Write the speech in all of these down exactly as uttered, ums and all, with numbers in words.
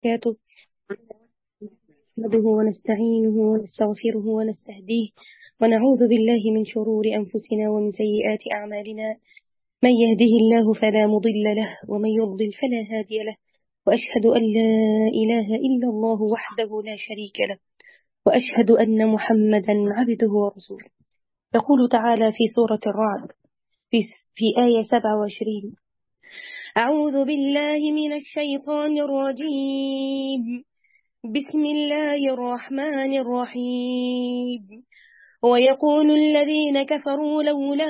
وبركاته. نحمده ونستعينه ونستغفره ونستهديه ونعوذ بالله من شرور أنفسنا ومن سيئات أعمالنا. من يهده الله فلا مضل له ومن يضلل فلا هادي له، وأشهد أن لا إله إلا الله وحده لا شريك له، وأشهد أن محمدا عبده ورسوله. يقول تعالى في سورة الرعد في, في آية سبعة وعشرين: أعوذ بالله من الشيطان الرجيم، بسم الله الرحمن الرحيم. ويقول الذين كفروا لولا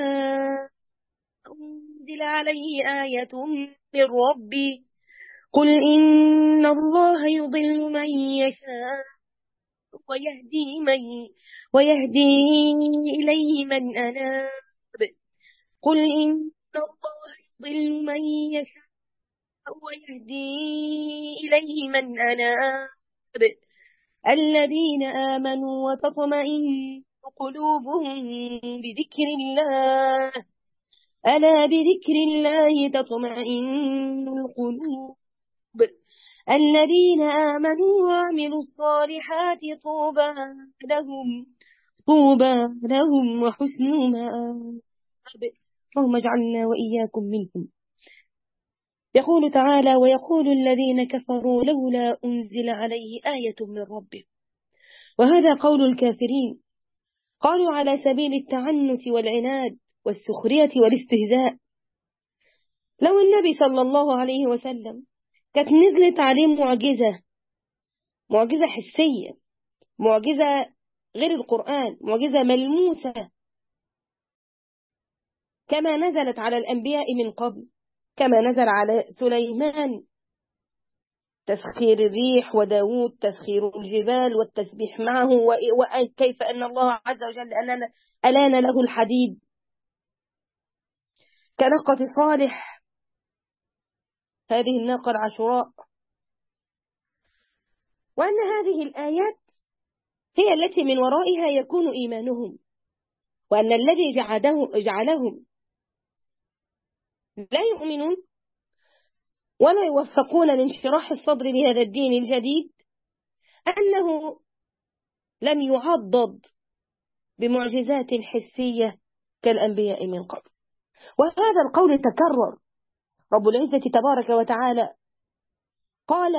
أنزل عليه آية من ربي، قل إن الله يضل من يشاء ويهدي من ويهدي إليه من أناب. قل إن الله يضل من يشاء ويهدي إليه من أناب، الذين آمنوا وتطمئن قلوبهم بذكر الله، ألا بذكر الله تطمئن القلوب. الذين آمنوا وعملوا الصالحات طوبى لهم طوبى لهم وحسن مآب. اللهم اجعلنا وإياكم منهم. يقول تعالى: ويقول الذين كفروا لولا أنزل عليه آية من ربه. وهذا قول الكافرين، قالوا على سبيل التعنت والعناد والسخرية والاستهزاء. لو النبي صلى الله عليه وسلم كانت نزلت عليه معجزة معجزة حسية، معجزة غير القرآن، معجزة ملموسة كما نزلت على الأنبياء من قبل، كما نزل على سليمان تسخير الريح، وداود تسخير الجبال والتسبيح معه، وكيف أن الله عز وجل ألان له الحديد كناقة صالح، هذه الناقة العشراء. وأن هذه الآيات هي التي من ورائها يكون إيمانهم، وأن الذي جعلهم لا يؤمنون ولا يوفقون لانشراح الصدر لهذا الدين الجديد أنه لم يعضد بمعجزات حسية كالأنبياء من قبل. وهذا القول تكرر. رب العزة تبارك وتعالى قال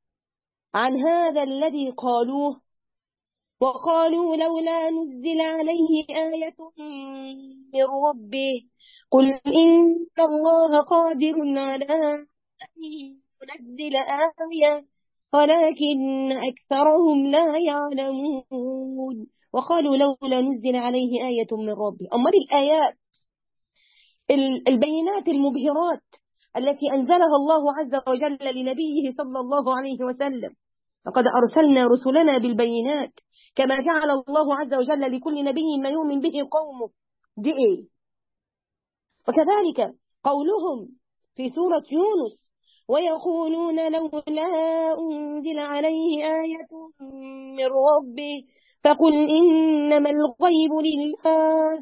عن هذا الذي قالوه: وقالوا لولا نزل عليه آية من ربه، قل إن الله قادر على أن ينزل آية ولكن أكثرهم لا يعلمون. وقالوا لولا نزل عليه آية من ربه. أمر الآيات البينات المبهرات التي أنزلها الله عز وجل لنبيه صلى الله عليه وسلم. لقد أرسلنا رسلنا بالبينات كما جعل الله عز وجل لكل نبي ما يؤمن به قومه. دي إيه؟ وكذلك قولهم في سورة يونس: ويقولون لولا أنزل عليه آية من ربه، فقل إنما الغيب لله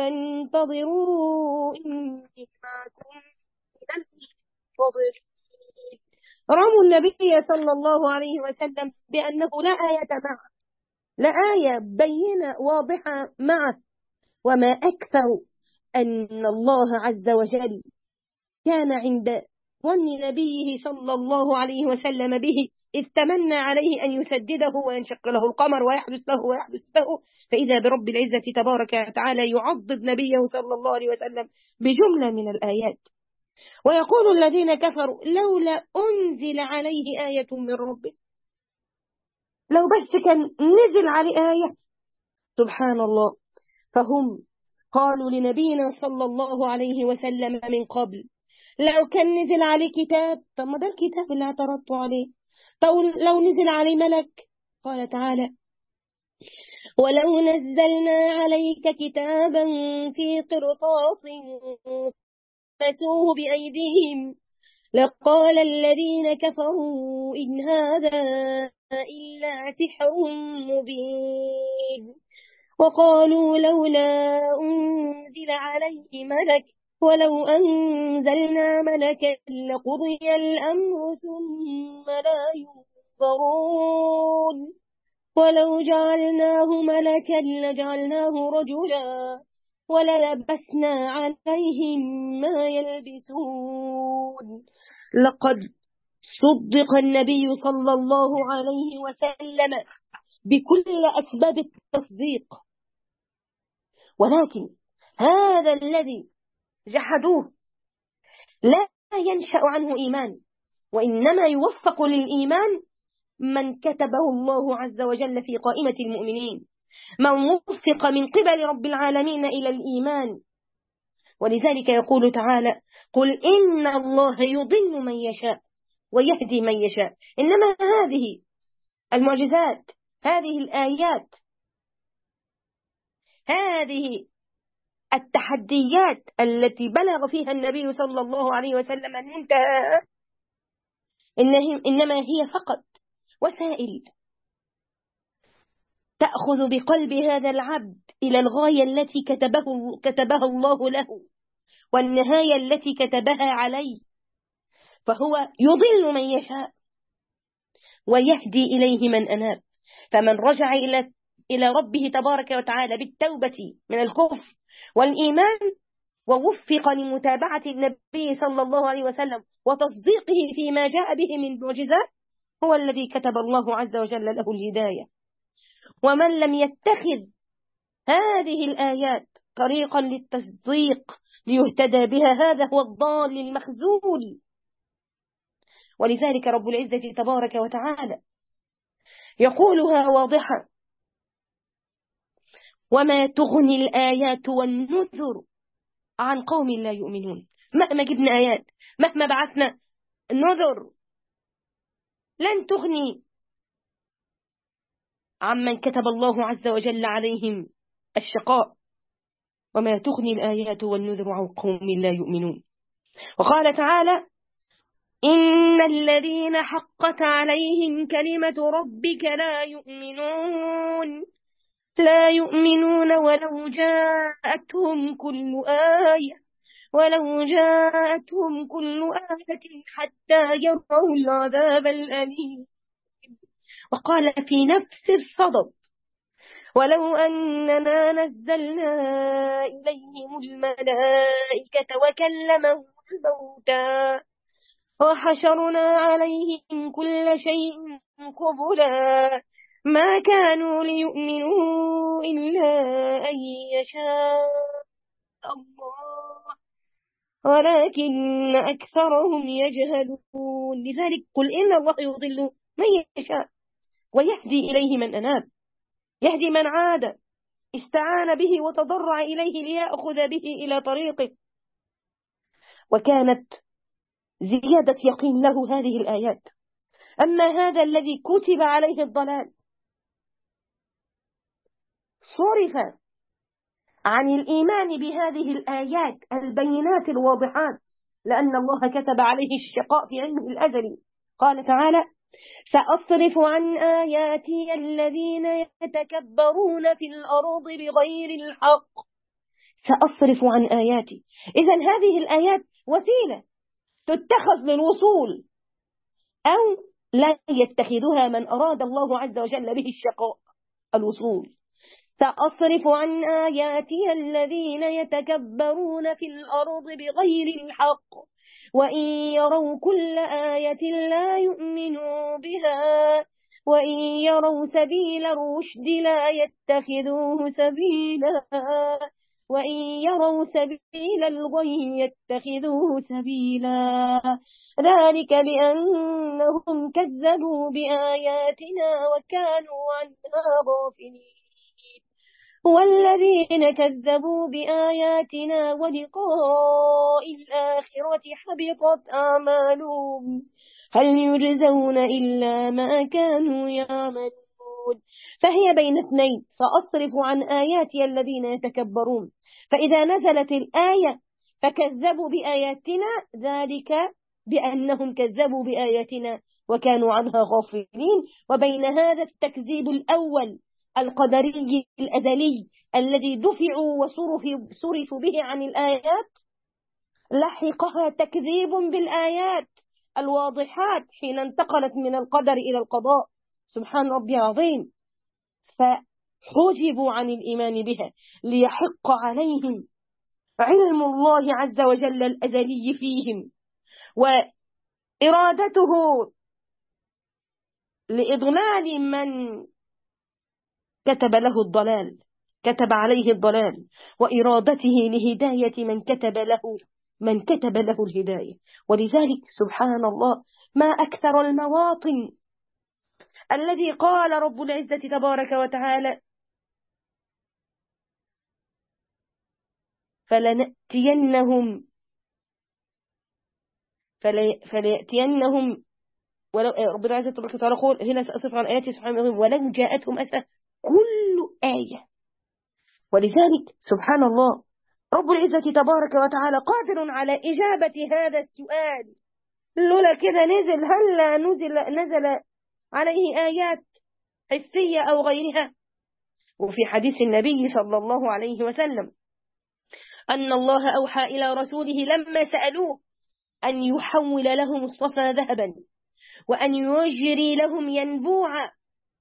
فانتظروا إني معكم من المنتظرين. رموا النبي صلى الله عليه وسلم بأنه لا آية معه، لا آية بينة واضحة معه. وما أكثر أن الله عز وجل كان عند ظن نبيه صلى الله عليه وسلم به، إذ تمنى عليه أن يسدده وينشق له القمر ويحدث له ويحدث له، فإذا برب العزة تبارك وتعالى يعضد نبيه صلى الله عليه وسلم بجملة من الآيات. ويقول الذين كفروا لولا أنزل عليه آية من ربه. لو بس كان نزل عليه آية. سبحان الله. فهم قالوا لنبينا صلى الله عليه وسلم من قبل: لو كان نزل عليه كتاب. طب ما ده الكتاب اللي اعترضتوا عليه. طب لو نزل عليه ملك. قال تعالى: ولو نزلنا عليك كتابا في قرطاس فسوه بأيديهم لقال الذين كفروا إن هذا إلا سحر مبين. وقالوا لولا أنزل عليه ملك ولو أنزلنا ملكا لقضي الأمر ثم لا يتكبرون ولو جعلناه ملكا لجعلناه رجلا وللبسنا عليهم ما يلبسون. لقد صدق النبي صلى الله عليه وسلم بكل أسباب التصديق، ولكن هذا الذي جحدوه لا ينشأ عنه إيمان، وإنما يوفق للإيمان من كتبه الله عز وجل في قائمة المؤمنين، من وفق من قبل رب العالمين إلى الإيمان. ولذلك يقول تعالى: قل إن الله يضل من يشاء ويهدي من يشاء. إنما هذه المعجزات، هذه الآيات، هذه التحديات التي بلغ فيها النبي صلى الله عليه وسلم المنتهى، إنما هي فقط وسائل تأخذ بقلب هذا العبد إلى الغاية التي كتبه كتبها الله له والنهاية التي كتبها عليه، فهو يضل من يشاء ويهدي إليه من أناب. فمن رجع إلى إلى ربه تبارك وتعالى بالتوبة من الكفر والإيمان ووفق لمتابعة النبي صلى الله عليه وسلم وتصديقه فيما جاء به من معجزات، هو الذي كتب الله عز وجل له الهداية. ومن لم يتخذ هذه الآيات طريقا للتصديق ليهتدى بها، هذا هو الضال المخذول. ولذلك رب العزة تبارك وتعالى يقولها واضحة: وما تغني الآيات والنذر عن قوم لا يؤمنون. مهما جبنا آيات، مهما بعثنا نذر، لن تغني عمن كتب الله عز وجل عليهم الشقاء. وما تغني الآيات والنذر عن قوم لا يؤمنون. وقال تعالى: إن الذين حقت عليهم كلمة ربك لا يؤمنون لا يؤمنون ولو جاءتهم كل آية ولو جاءتهم كل آية حتى يروا العذاب الأليم. وقال في نفس الصدد: ولو أننا نزلنا إليهم الملائكة وكلمهم الموتى وحشرنا عليهم كل شيء قبلا ما كانوا ليؤمنوا إلا أن يشاء الله ولكن أكثرهم يجهلون. لذلك قل إن الله يضل من يشاء ويهدي إليه من أناب، يهدي من عاد استعان به وتضرع إليه ليأخذ به إلى طريقه. وكانت زيادة يقين له هذه الآيات. أما هذا الذي كتب عليه الضلال صرف عن الإيمان بهذه الآيات البينات الواضحات، لأن الله كتب عليه الشقاء في علمه الأزلي. قال تعالى: سأصرف عن آياتي الذين يتكبرون في الأرض بغير الحق. سأصرف عن آياتي. إذن هذه الآيات وسيلة تتخذ للوصول، أو لا يتخذها من أراد الله عز وجل به الشقاء الوصول. سأصرف عن آياتي الذين يتكبرون في الأرض بغير الحق وإن يروا كل آية لا يؤمنوا بها وإن يروا سبيل الرشد لا يتخذوه سبيلا وإن يروا سبيل الغي يتخذوه سبيلا ذلك بأنهم كذبوا بآياتنا وكانوا عنها غافلين. والذين كذبوا بآياتنا ولقاء الآخرة حبطت أعمالهم هل يجزون إلا ما كانوا يعملون. فهي بين اثنين: سأصرف عن آياتي الذين يتكبرون، فإذا نزلت الآية فكذبوا بآياتنا ذلك بأنهم كذبوا بآياتنا وكانوا عنها غافلين. وبين هذا التكذيب الأول القدري الأزلي الذي دفعوا وصرفوا به عن الآيات، لحقها تكذيب بالآيات الواضحات حين انتقلت من القدر إلى القضاء. سبحان ربي العظيم. فحجبوا عن الإيمان بها ليحق عليهم علم الله عز وجل الأزلي فيهم وإرادته لإضلال من كتب له الضلال، كتب عليه الضلال، وإرادته لهداية من كتب له من كتب له الهداية. ولذلك سبحان الله ما أكثر المواطن الذي قال رب العزة تبارك وتعالى: فلنأتينهم فلي فليأتينهم ولو رب العزة تبارك وتعالى يقول هنا سأصف عن آياتي سبحانه ولو جاءتهم أسى كل آية. ولذلك سبحان الله رب العزة تبارك وتعالى قادر على إجابة هذا السؤال. لولا كده نزل هلا نزل نزل عليه آيات حسية أو غيرها. وفي حديث النبي صلى الله عليه وسلم أن الله أوحى إلى رسوله لما سألوه أن يحول لهم الصفا ذهبا وأن يجري لهم ينبوعا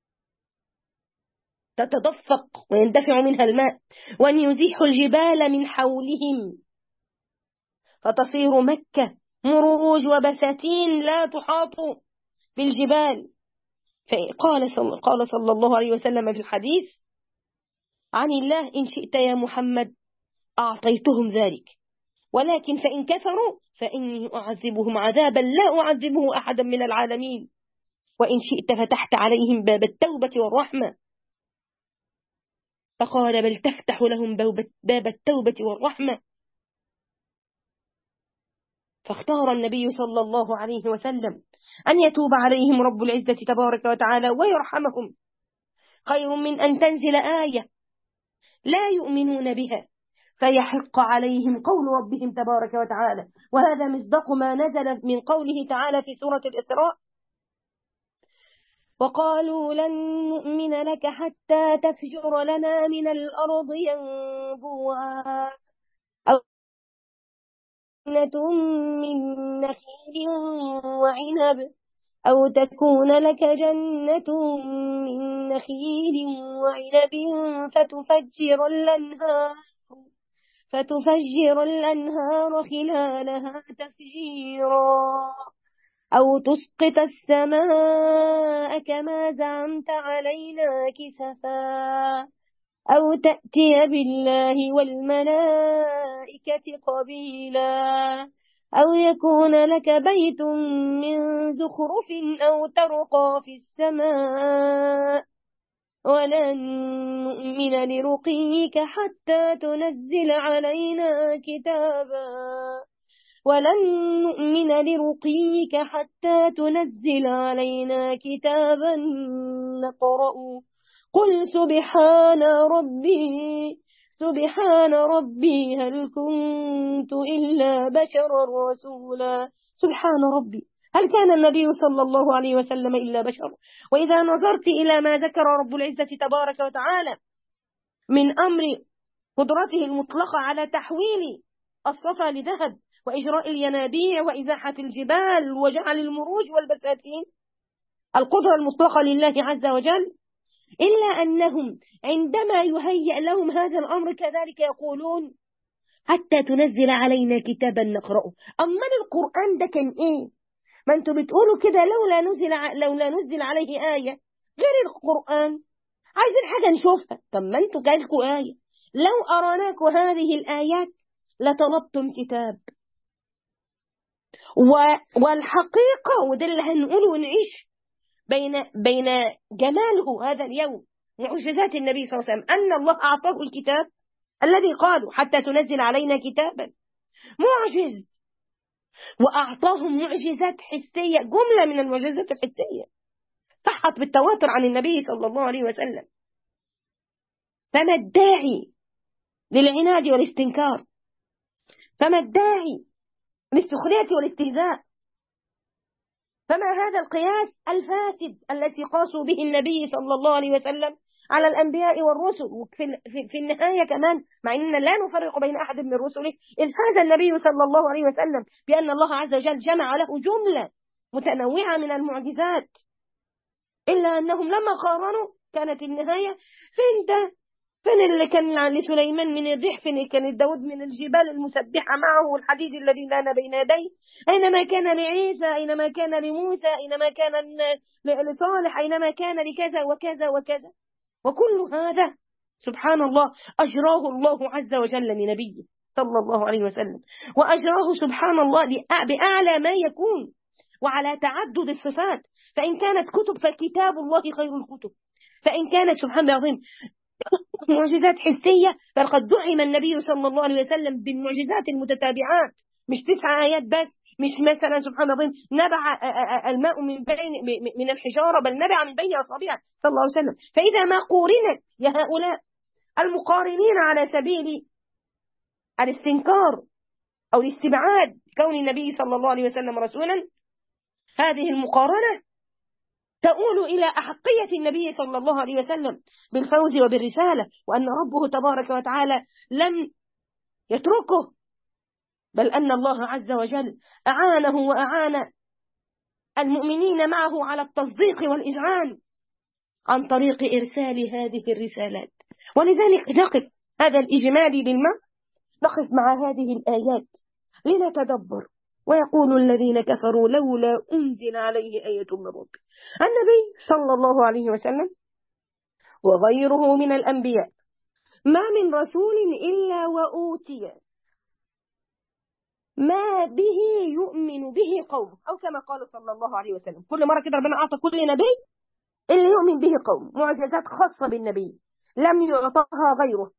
تتدفق ويندفع منها الماء وأن يزيح الجبال من حولهم فتصير مكة مروج وبساتين لا تحاط بالجبال. فقال صلى, قال صلى الله عليه وسلم في الحديث عن الله: إن شئت يا محمد أعطيتهم ذلك، ولكن فإن كفروا فإني أعذبهم عذابا لا أعذبه أحدا من العالمين، وإن شئت فتحت عليهم باب التوبة والرحمة. فقال: بل تفتح لهم باب التوبة والرحمة. فاختار النبي صلى الله عليه وسلم أن يتوب عليهم رب العزة تبارك وتعالى ويرحمهم خير من أن تنزل آية لا يؤمنون بها فيحق عليهم قول ربهم تبارك وتعالى. وهذا مصداق ما نزل من قوله تعالى في سورة الإسراء: وقالوا لن نؤمن لك حتى تفجر لنا من الأرض ينبوعا أو من نخيل وعنب أو تكون لك جنة من نخيل وعنب فتفجر الأنهار فتفجر الأنهار خلالها تفجيرا أو تسقط السماء كما زعمت علينا كسفا أو تأتي بالله والملائكة قبيلا أو يكون لك بيت من زخرف أو ترقى في السماء ولن نؤمن لرقيك حتى تنزل علينا كتابا ولن نؤمن لرقيك حتى تنزل علينا كتابا نقرأ قل سبحان ربي سبحان ربي هل كنت إلا بشرا رسولا. سبحان ربي، هل كان النبي صلى الله عليه وسلم إلا بشر؟ وإذا نظرت إلى ما ذكر رب العزة تبارك وتعالى من أمر قدرته المطلقة على تحويل الصفا لذهب وإجراء الينابيع وإزاحة الجبال وجعل المروج والبساتين، القدرة المطلقة لله عز وجل، إلا أنهم عندما يهيأ لهم هذا الأمر كذلك يقولون حتى تنزل علينا كتابا نقرأه. أما القرآن ده كان إيه؟ ما أنتوا بتقولوا كده لولا نزل لولا نزل عليه آية غير القرآن، عايزين حاجة نشوفها. طب ما أنتوا جالكوا آية، لو أراناكوا هذه الآيات لطلبتم كتاب. والحقيقة وده اللي هنقوله ونعيش بين بين جماله هذا اليوم معجزات النبي صلى الله عليه وسلم أن الله أعطاه الكتاب الذي قالوا حتى تنزل علينا كتابا معجز، وأعطاهم معجزات حسية، جملة من المعجزات الحسية صحت بالتواتر عن النبي صلى الله عليه وسلم. فما الداعي للعناد والاستنكار؟ فما الداعي للسخرية والاستهزاء؟ فما هذا القياس الفاسد الذي قاسوا به النبي صلى الله عليه وسلم على الأنبياء والرسل؟ وفي في النهاية كمان مع أننا لا نفرق بين أحد من رسله، إذ هذا النبي صلى الله عليه وسلم بأن الله عز وجل جمع له جملة متنوعة من المعجزات، إلا أنهم لما قارنوا كانت النهاية فين ده؟ فين اللي كان لسليمان من الريح؟ فين كان داود من الجبال المسبحة معه والحديد الذي لان بين يديه؟ أينما كان لعيسى، أينما كان لموسى، أينما كان لصالح، أينما كان لكذا وكذا وكذا. وكل هذا سبحان الله أجراه الله عز وجل لنبيه صلى الله عليه وسلم، وأجراه سبحان الله بأعلى ما يكون وعلى تعدد الصفات. فإن كانت كتب فكتاب الله خير الكتب، فإن كانت سبحان الله العظيم معجزات حسية فقد دعم النبي صلى الله عليه وسلم بالمعجزات المتتابعات، مش تسع آيات بس، مش مثلا سبحان الله نبع الماء من بين من الحجارة، بل نبع من بين أصابعه صلى الله عليه وسلم. فإذا ما قورنت يا هؤلاء المقارنين على سبيل الاستنكار أو الاستبعاد كون النبي صلى الله عليه وسلم رسولا، هذه المقارنة تؤول إلى أحقية النبي صلى الله عليه وسلم بالفوز وبالرسالة، وأن ربه تبارك وتعالى لم يتركه، بل أن الله عز وجل أعانه وأعان المؤمنين معه على التصديق والإذعان عن طريق إرسال هذه الرسالات. ولذلك نقف هذا الإجمالي للمعنى، نقف مع هذه الآيات لنتدبر. ويقول الذين كفروا لولا أنزل عليه آية من ربه. النبي صلى الله عليه وسلم وغيره من الأنبياء ما من رسول إلا وأوتي ما به يؤمن به قوم، أو كما قال صلى الله عليه وسلم. كل مرة كده ربنا أعطى كل نبي اللي يؤمن به قوم معجزات خاصة بالنبي لم يعطها غيره،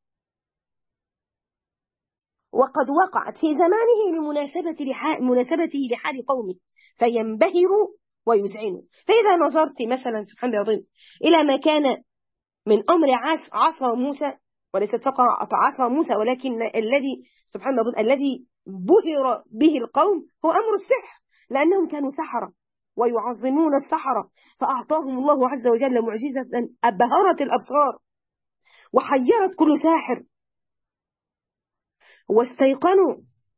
وقد وقعت في زمانه لمناسبة لحال مناسبته لحال قومه فينبهروا ويذعنوا. فإذا نظرت مثلا سبحان الله العظيم إلى ما كان من أمر عصا موسى، وليست فقط عصا موسى ولكن الذي سبحان الله الذي بهر به القوم هو أمر السحر، لأنهم كانوا سحرة ويعظمون السحرة، فأعطاهم الله عز وجل معجزة أبهرت الأبصار وحيرت كل ساحر، واستيقنوا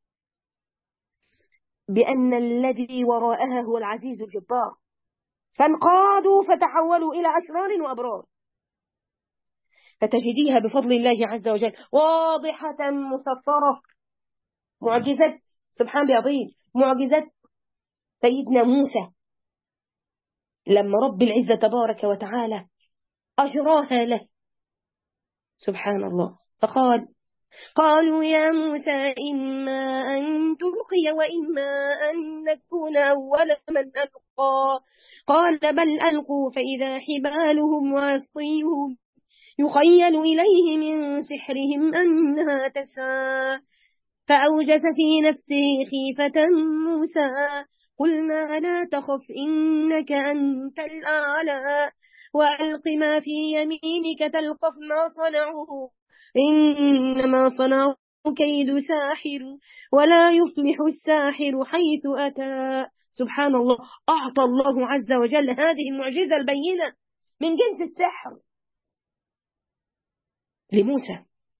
بأن الذي وراءها هو العزيز الجبار، فانقادوا فتحولوا إلى أشرار وأبرار. فتجديها بفضل الله عز وجل واضحة مسطرة. معجزة سبحان الله العظيم معجزة سيدنا موسى لما رب العزة تبارك وتعالى أجراها له سبحان الله، فقال قالوا يا موسى إما أن تلقي وإما أن نكون أول من ألقى، قال بل ألقوا فإذا حبالهم وعصيهم يخيل إليه من سحرهم أنها تسعى، فأوجس في نفسه خيفة موسى قلنا لا تخف إنك أنت الأعلى وألق ما في يمينك تلقف ما صنعوا إنما صنعوا كيد ساحر ولا يفلح الساحر حيث أتى. سبحان الله، أعطى الله عز وجل هذه المعجزة البينة من جنس السحر لموسى،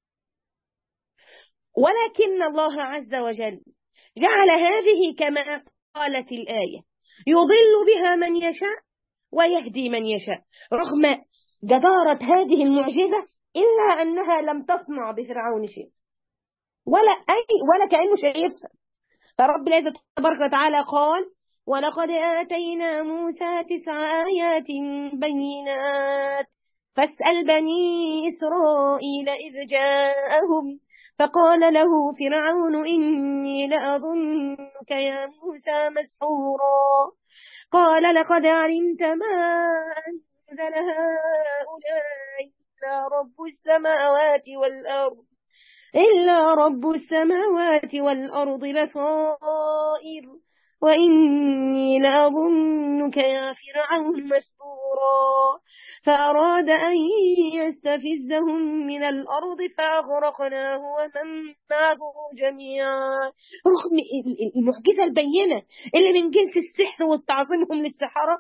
ولكن الله عز وجل جعل هذه كما قالت الآية يضل بها من يشاء ويهدي من يشاء. رغم جدارة هذه المعجزة إلا أنها لم تصنع بفرعون شيء ولا أي ولا كأنه شايفها. فرب العزة تبارك وتعالى قال ولقد آتينا موسى تسع آيات بينات فاسأل بني إسرائيل إذ جاءهم فقال له فرعون إني لأظنك يا موسى مسحورا، قال لقد علمت ما أنزل هؤلاء إلا رب السماوات والأرض إلا رب السماوات والأرض بصائر وإني لأظنك يا فرعون مسحورا، فأراد أن يستفزهم من الأرض فأغرقناه ومن معه جميعا. رغم المعجزة البينة اللي من جنس السحر واستعظمهم للسحرة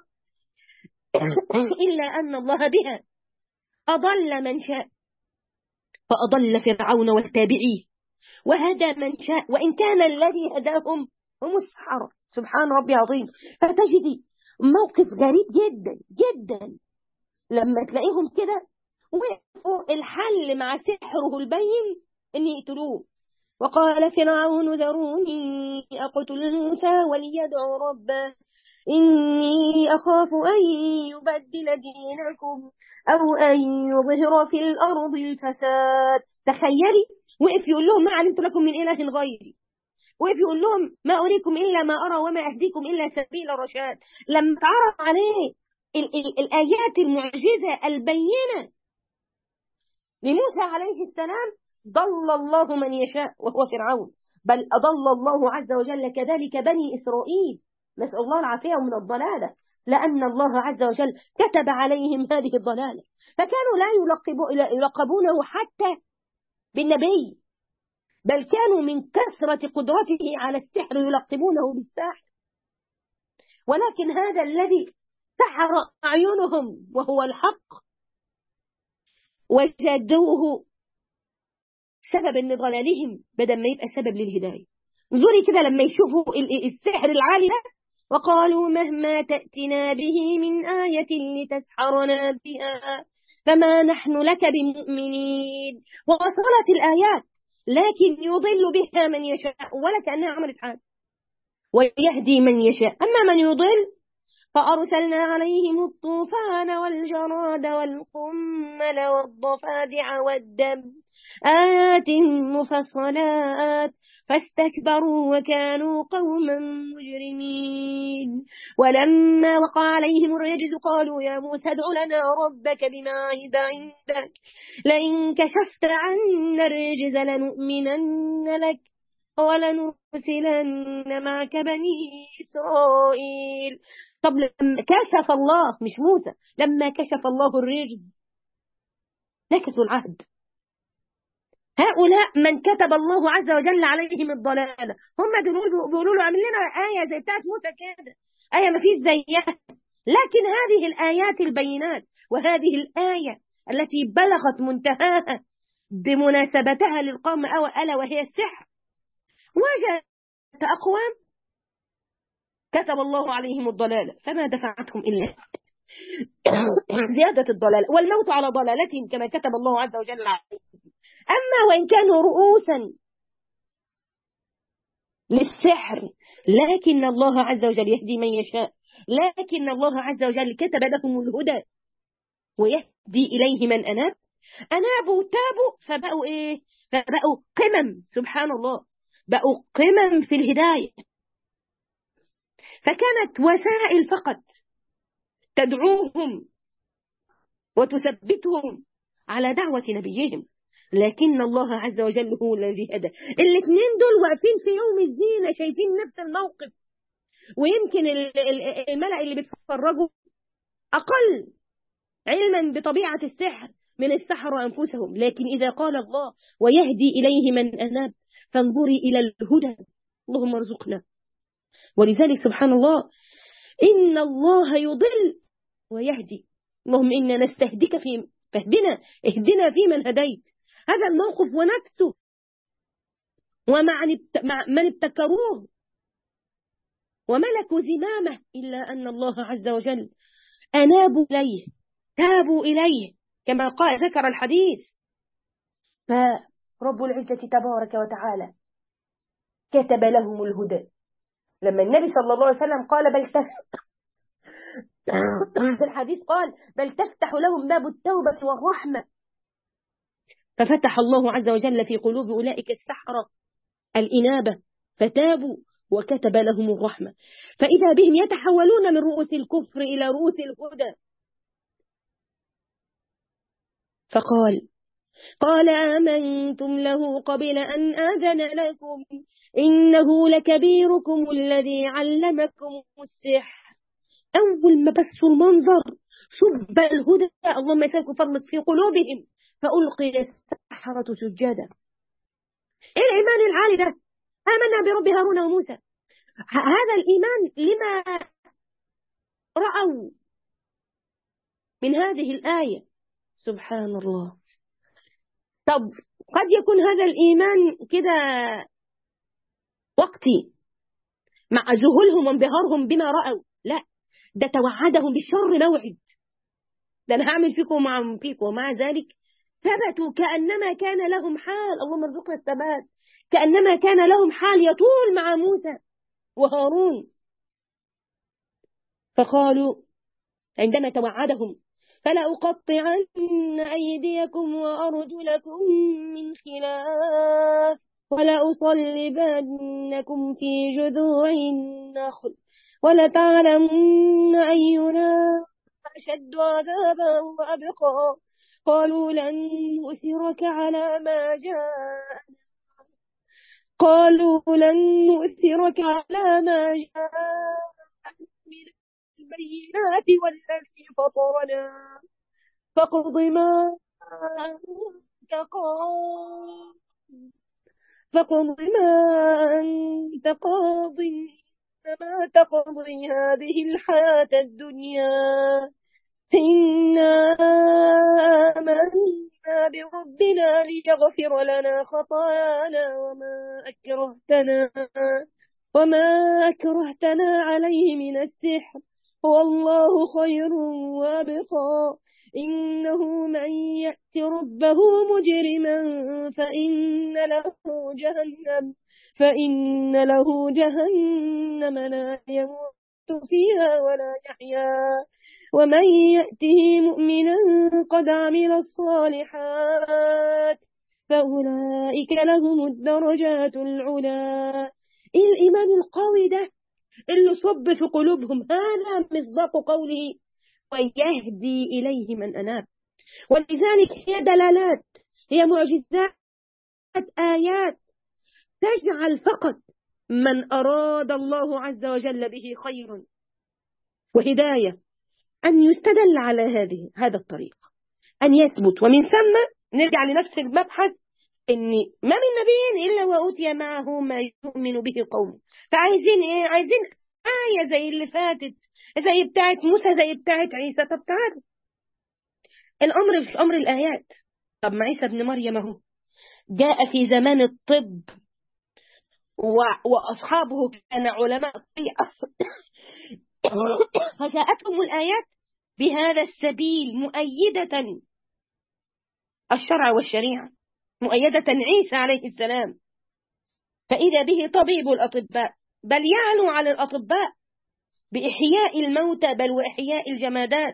إلا أن الله بها أضل من شاء، فأضل فرعون والتابعين وهدى من شاء، وإن كان الذي هداهم هم السحرة سبحان ربي عظيم. فتجدي موقف غريب جدا جدا لما تلاقيهم كده وقفوا الحل مع سحره البين ان يقتلوه. وقال فرعون ذروني أقتل موسى وليدعو ربه إني أخاف أن يبدل دينكم أو أن يظهر في الأرض الفساد. تخيلي وقف يقول لهم ما علمت لكم من إله غيري، وقف يقول لهم ما أريكم إلا ما أرى وما أهديكم إلا سبيل الرشاد. لما تعرف عليه ال ال الآيات المعجزة البينة لموسى عليه السلام ضل الله من يشاء وهو فرعون، بل أضل الله عز وجل كذلك بني إسرائيل، نسأل الله العافية من الضلالة، لأن الله عز وجل كتب عليهم هذه الضلالة، فكانوا لا يلقبونه حتى بالنبي، بل كانوا من كثرة قدرته على السحر يلقبونه بالساحر. ولكن هذا الذي سحر أعينهم وهو الحق وجدوه سبب لضلالهم بدل ما يبقى سبب للهداية. انظري كده لما يشوفوا السحر العالي ده وقالوا مهما تأتنا به من آية لتسحرنا بها فما نحن لك بمؤمنين. ووصلت الآيات لكن يضل بها من يشاء ولا كأنها عملت حاجة، ويهدي من يشاء. أما من يضل فأرسلنا عليهم الطوفان والجراد والقمل والضفادع والدم آيات مفصلات فاستكبروا وكانوا قوما مجرمين. ولما وقع عليهم الرجز قالوا يا موسى ادع لنا ربك بما عهد عندك لئن كشفت عنا الرجز لنؤمنن لك ولنرسلن معك بني إسرائيل. طب لما كشف الله، مش موسى، لما كشف الله الرجز نكثوا العهد. هؤلاء من كتب الله عز وجل عليهم الضلالة، هم دول بيقولوا له اعمل لنا آية زي بتاعت موسى كده، آية ما فيش زيها. لكن هذه الآيات البينات وهذه الآية التي بلغت منتهاها بمناسبتها للقوم أو ألا وهي السحر، وجدت أقوام كتب الله عليهم الضلالة فما دفعتهم إلا زيادة الضلالة والموت على ضلالتهم كما كتب الله عز وجل عليهم. أما وإن كانوا رؤوسا للسحر لكن الله عز وجل يهدي من يشاء، لكن الله عز وجل كتب لهم الهدى ويهدي إليه من أناب. أنابوا تابوا فبقوا إيه؟ فبقوا قمم، سبحان الله، بقوا قمم في الهداية. فكانت وسائل فقط تدعوهم وتثبتهم على دعوة نبيهم، لكن الله عز وجل هو الذي هدى. الاثنين دول واقفين في يوم الزينة شايفين نفس الموقف، ويمكن الملأ اللي بيتفرجوا أقل علما بطبيعة السحر من السحرة أنفسهم، لكن إذا قال الله ويهدي إليه من أناب فانظري إلى الهدى، اللهم ارزقنا. ولذلك سبحان الله إن الله يضل ويهدي، اللهم إنا نستهدك في فاهدنا، اهدنا في من هديت. هذا الموقف ونكته ومع من ابتكروه وملكوا زمامه إلا أن الله عز وجل أنابوا إليه تابوا إليه كما قال ذكر الحديث. فرب العزة تبارك وتعالى كتب لهم الهدى. لما النبي صلى الله عليه وسلم قال بل تفتح في الحديث قال بل تفتح لهم باب التوبة والرحمة، ففتح الله عز وجل في قلوب أولئك السحرة الإنابة فتابوا وكتب لهم الرحمة، فإذا بهم يتحولون من رؤوس الكفر إلى رؤوس الهدى. فقال قال آمنتم له قبل أن آذن لكم إنه لكبيركم الذي علمكم السحر. أول ما بثوا المنظر صب الهدى اللهم يسألك فضلك في قلوبهم فألقي السحرة سجدا. إيه الإيمان العالي ده؟ آمنا برب هارون وموسى. هذا الإيمان لما رأوا من هذه الآية، سبحان الله. طب قد يكون هذا الإيمان كده وقتي، مع ذهولهم وانبهارهم بما رأوا، لا، ده توعدهم بالشر موعد، ده أنا هعمل فيكم ومع فيكم، ومع ذلك ثبتوا كأنما كان لهم حال. اللهم ارزقنا الثبات. كأنما كان لهم حال يطول مع موسى وهارون. فقالوا عندما توعدهم: فلأقطعن أيديكم وأرجلكم من خلاف ولأصلبنكم في جذوع النخل ولتعلمن أينا أشد عذابا وأبقى. قالوا لن نؤثرك على ما جاء قالوا لن نؤثرك على ما جاء من البينات والذي فطرنا فاقض ما أنت قاض فاقض ما أنت قاض إنما تقضي هذه الحياة الدنيا إنا آمنا بربنا ليغفر لنا خطايانا وما أكرهتنا وما أكرهتنا عليه من السحر والله خير وأبقى. إنه من يأت ربه مجرما فإن له جهنم فإن له جهنم لا يموت فيها ولا يحيا ومن يأته مؤمنا قد عمل الصالحات فأولئك لهم الدرجات العلى. الإيمان القوي ده اللي صب في قلوبهم، هذا مصداق قوله: ويهدي إليه من أناب. ولذلك هي دلالات، هي معجزات، آيات تجعل فقط من أراد الله عز وجل به خيرا وهداية أن يستدل على هذه هذا الطريق، أن يثبت. ومن ثم نرجع لنفس المبحث، إن ما من نبي إلا وأوتي معه ما يؤمن به قومه. فعايزين إيه؟ عايزين آية زي اللي فاتت، زي بتاعت موسى، زي بتاعت عيسى. طب تعالوا، الأمر في أمر الآيات. طب ما عيسى ابن مريم اهو جاء في زمان الطب وأصحابه كان علماء فجاءتهم الآيات بهذا السبيل مؤيدة الشرع والشريعة، مؤيدة عيسى عليه السلام. فإذا به طبيب الأطباء، بل يعلو على الأطباء بإحياء الموتى بل وإحياء الجمادات.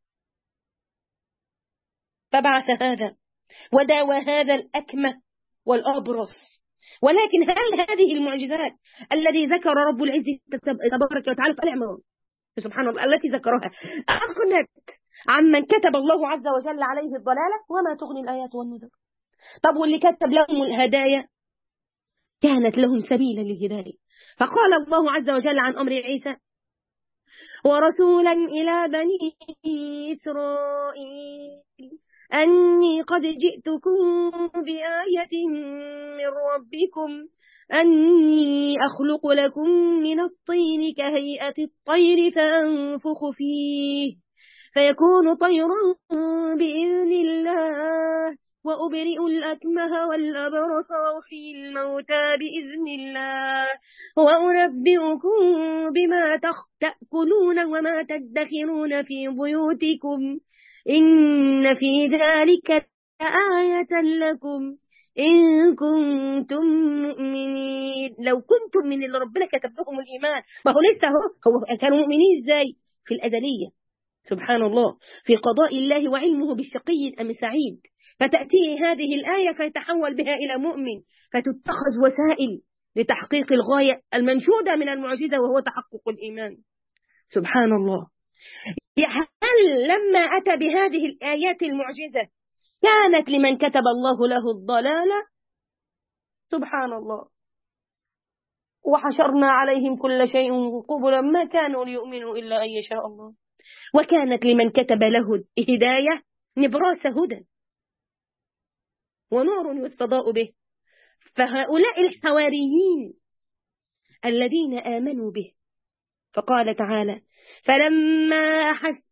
فبعث هذا وداوى هذا الأكمة والأبرص. ولكن هل هذه المعجزات الذي ذكر رب العزة تبارك وتعالى في العمران سبحان الله التي ذكرها أغنت عمن كتب الله عز وجل عليه الضلالة؟ وما تغني الآيات والنذر. طب واللي كتب لهم الهدايا كانت لهم سبيلا للهداية. فقال الله عز وجل عن أمر عيسى: ورسولا إلى بني إسرائيل أني قد جئتكم بآية من ربكم أني أخلق لكم من الطين كهيئة الطير فأنفخ فيه فيكون طيرا بإذن الله وأبرئ الأكمه والأبرص وأحيي الموتى بإذن الله وأنبئكم بما تأكلون وما تدخرون في بيوتكم إن في ذلك آية لكم إن كنتم مؤمنين. لو كنتم من اللي ربنا كتب لهم الإيمان، ما هو لسه هو, هو كانوا مؤمنين إزاي؟ في الأزلية سبحان الله، في قضاء الله وعلمه بالشقي أم سعيد. فتأتي هذه الآية فيتحول بها إلى مؤمن، فتتخذ وسائل لتحقيق الغاية المنشودة من المعجزة وهو تحقق الإيمان. سبحان الله. هل لما أتى بهذه الآيات المعجزة كانت لمن كتب الله له الضلالة؟ سبحان الله. وحشرنا عليهم كل شيء قبلا ما كانوا ليؤمنوا إلا أن يشاء الله. وكانت لمن كتب له الهداية نبراس هدى ونور يستضاء به. فهؤلاء الحواريين الذين آمنوا به، فقال تعالى: فلما أحس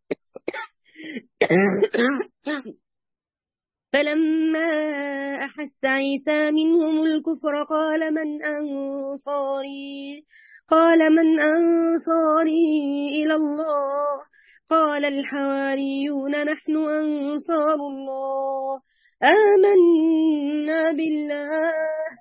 فلما أحس عيسى منهم الكفر قال من أنصاري قال من أنصاري إلى الله قال الحواريون نحن أنصار الله آمنا بالله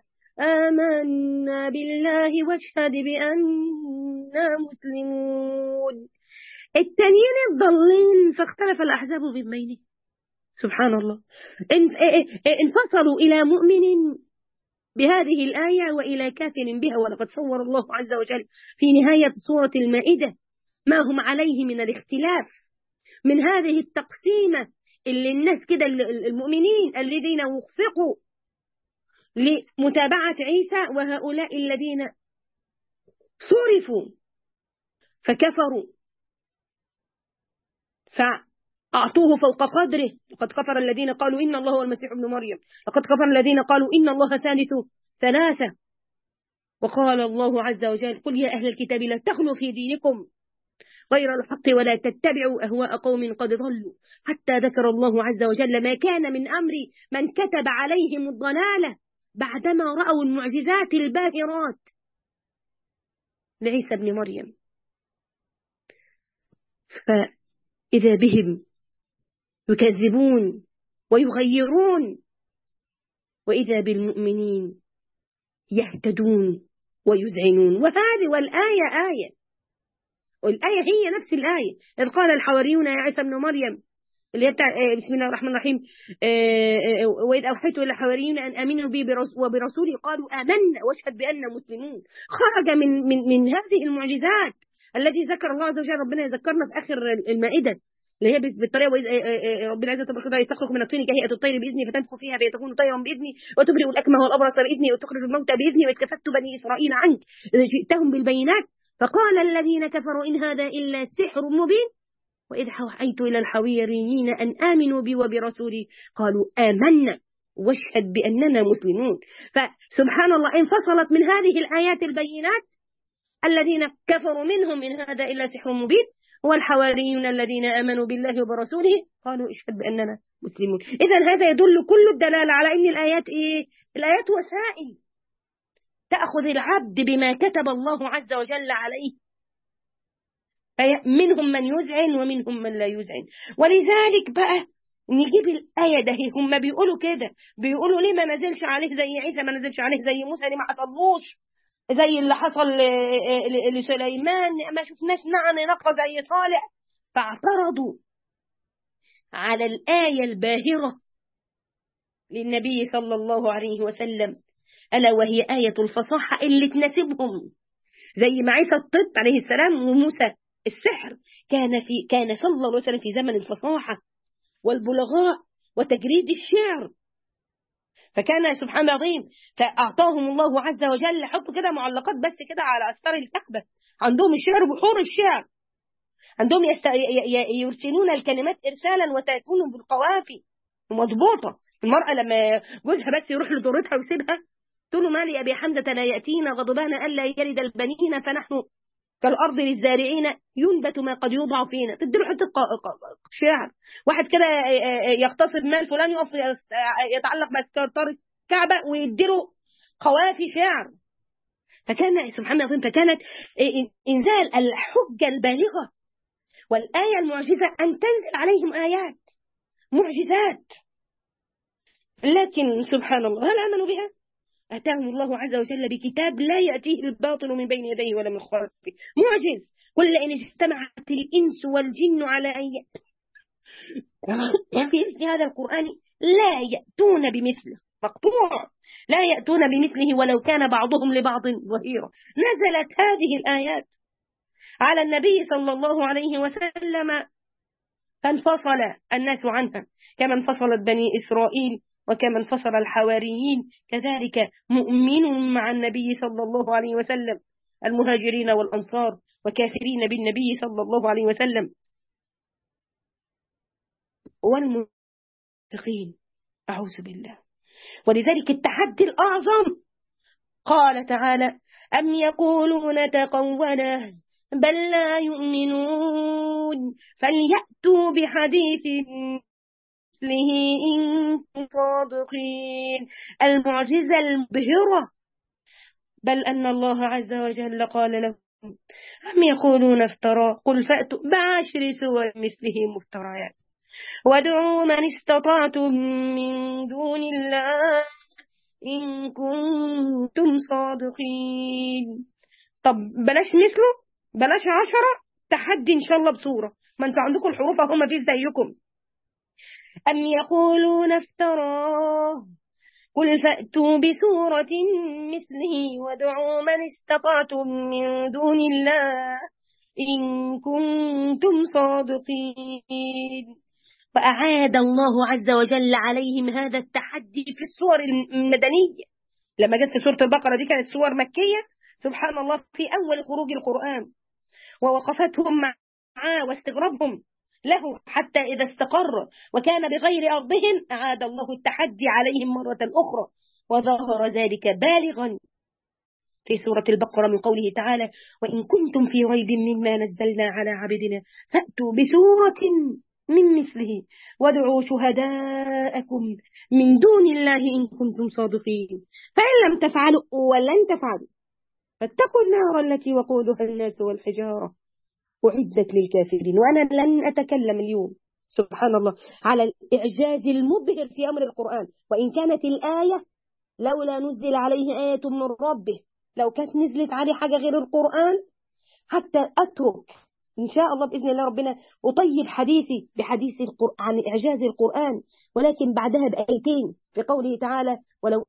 آمنا بالله واشهد بأننا مسلمون. التانيين الضالين فاختلف الأحزاب من بينهم سبحان الله، انفصلوا إلى مؤمن بهذه الآية وإلى كافر بها. ولقد صور الله عز وجل في نهاية سورة المائدة ما هم عليه من الاختلاف من هذه التقسيمة اللي الناس كده المؤمنين الذين وفقوا لمتابعة عيسى وهؤلاء الذين صرفوا فكفروا فأعطوه فوق قدره. لقد كفر الذين قالوا إن الله هو المسيح ابن مريم، لقد كفر الذين قالوا إن الله ثالث ثلاثة. وقال الله عز وجل قل يا أهل الكتاب لا تغلوا في دينكم غير الحق ولا تتبعوا أهواء قوم قد ضلوا، حتى ذكر الله عز وجل ما كان من أمر من كتب عليهم الضلالة بعدما رأوا المعجزات الباهرات لعيسى ابن مريم. فإذا بهم يكذبون ويغيرون، وإذا بالمؤمنين يهتدون ويذعنون. وهذه والآية آية، والآية هي نفس الآية إذ قال الحواريون يا عيسى ابن مريم اللي هي بتاع بسم الله الرحمن الرحيم وإذ أوحيت إلى الحواريين أن آمنوا بي وبرسولي قالوا آمنا واشهد بأننا مسلمون. خرج من من من هذه المعجزات التي ذكر الله عز وجل. ربنا يذكرنا في آخر المائدة اللي هي بالطريقة ربنا عز وجل يستخرج من الطين كهيئة الطير بإذني فتنفخ فيها فيكون طيرا بإذني وتبرئ الأكمه والأبرص بإذني وتخرج الموتى بإذني وإذ كففت بني إسرائيل عنك إذ جئتهم بالبينات فقال الذين كفروا إن هذا إلا سحر مبين وإذ أوحيت إلى الحواريين أن آمنوا بي وبرسولي قالوا آمنا واشهد بأننا مسلمون. فسبحان الله انفصلت من هذه الآيات البينات الذين كفروا منهم إن هذا إلا سحر مبين، والحواريون الذين آمنوا بالله وبرسوله قالوا اشهد بأننا مسلمون. إذن هذا يدل كل الدلالة على أن الآيات إيه؟ الآيات وسائل تأخذ العبد بما كتب الله عز وجل عليه، منهم من يذعن ومنهم من لا يذعن. ولذلك بقى نجيب الآية ده هم بيقولوا كده، بيقولوا ليه ما نزلش عليه زي عيسى، ما نزلش عليه زي موسى، ليه ما حصلوش زي اللي حصل لسليمان، ما شفناش نعم نقى زي صالح. فاعترضوا على الآية الباهرة للنبي صلى الله عليه وسلم ألا وهي آية الفصاحة اللي تناسبهم، زي ما عيسى الطب عليه السلام وموسى السحر كان في كان صلى الله عليه وسلم في زمن الفصاحة والبلغاء وتجريد الشعر، فكان سبحان الله عظيم. فأعطاهم الله عز وجل، حطوا كده معلقات بس كده على أستار الكعبة، عندهم الشعر بحور الشعر، عندهم يرسلون الكلمات إرسالا وتكون بالقوافي مضبوطة. المرأة لما جوزها بس يروح لدورتها ويسيبها تقول له مالي أبي حمزة لا يأتينا غضبان ألا يلد البنين فنحن كالأرض للزارعين ينبت ما قد يوضع فينا. تديله حتة شعر. واحد كده يغتصب مال فلان يقف يتعلق بأستار الكعبة ويديله قوافي شعر. فكان سبحان الله فكانت إنزال الحجة البالغة والآية المعجزة أن تنزل عليهم آيات معجزات، لكن سبحان الله هل آمنوا بها؟ أتاهم الله عز وجل بكتاب لا يأتيه الباطل من بين يديه ولا من خلفه، معجز. قل إن اجتمعت الإنس والجن على أن في مثل هذا القرآن لا يأتون بمثله، مقطوع لا يأتون بمثله ولو كان بعضهم لبعض ظهيرا. نزلت هذه الآيات على النبي صلى الله عليه وسلم فانفصل الناس عنها كما انفصلت بني إسرائيل وكما انفصل الحواريين، كذلك مؤمن مع النبي صلى الله عليه وسلم المهاجرين والأنصار وكافرين بالنبي صلى الله عليه وسلم والمنافقين أعوذ بالله. ولذلك التحدي الأعظم قال تعالى أم يقولون تقوله بل لا يؤمنون فليأتوا بحديث مثله إن صادقين. المعجزة المبهرة بل أن الله عز وجل قال لهم أم يقولون افترى قل فأتوا بعشر سور مثله مفتريات وادعوا من استطعتم من دون الله إن كنتم صادقين. طب بلاش مثله، بلاش عشرة، تحدي إن شاء الله بصورة، ما انتوا عندكم الحروف هم في زيكم. أم يقولون افتراه قل فأتوا بسورة مثله وادعوا من استطعتم من دون الله إن كنتم صادقين. فأعاد الله عز وجل عليهم هذا التحدي في السور المدنية. لما جت في سورة البقرة دي كانت سور مكية سبحان الله في أول خروج القرآن، ووقفتهم معاه واستغرابهم له حتى إذا استقر وكان بغير أرضهم أعاد الله التحدي عليهم مرة أخرى، وظهر ذلك بالغا في سورة البقرة من قوله تعالى وإن كنتم في ريب مما نزلنا على عبدنا فأتوا بسورة من مثله وادعوا شهداءكم من دون الله إن كنتم صادقين فإن لم تفعلوا ولن تفعلوا فاتقوا النار التي وقودها الناس والحجارة أعدت للكافرين. وأنا لن أتكلم اليوم سبحان الله على الإعجاز المبهر في أمر القرآن، وإن كانت الآية لولا نزل عليه آية من ربه، لو كانت نزلت عليه حاجة غير القرآن حتى أترك إن شاء الله بإذن الله ربنا أطيب حديثي بحديث القرآن عن إعجاز القرآن، ولكن بعدها بآيتين في قوله تعالى ولو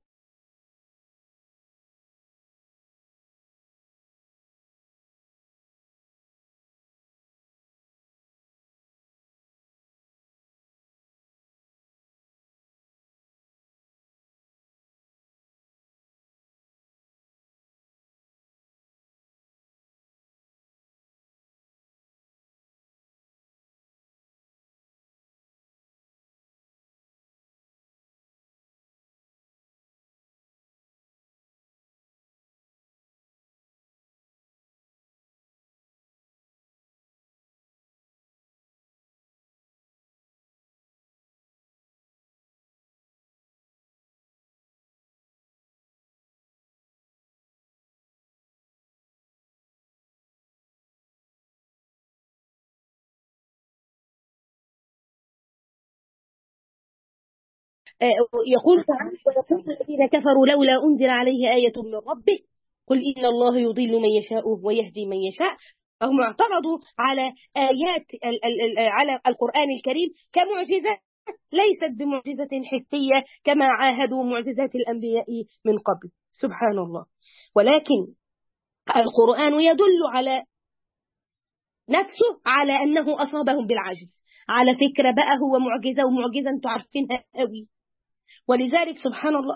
يقول تعالى ويقول الذين كفروا لولا أنزل عليه آية من ربه قل إن الله يضل من يشاء ويهدي من يشاء. فهم اعترضوا على آيات ال ال ال على القرآن الكريم كمعجزة ليست بمعجزة حسية كما عاهدوا معجزات الأنبياء من قبل سبحان الله. ولكن القرآن يدل على نفسه على أنه أصابهم بالعجز، على فكرة بقى هو معجزة ومعجزة انتوا عارفينها قوي. ولذلك سبحان الله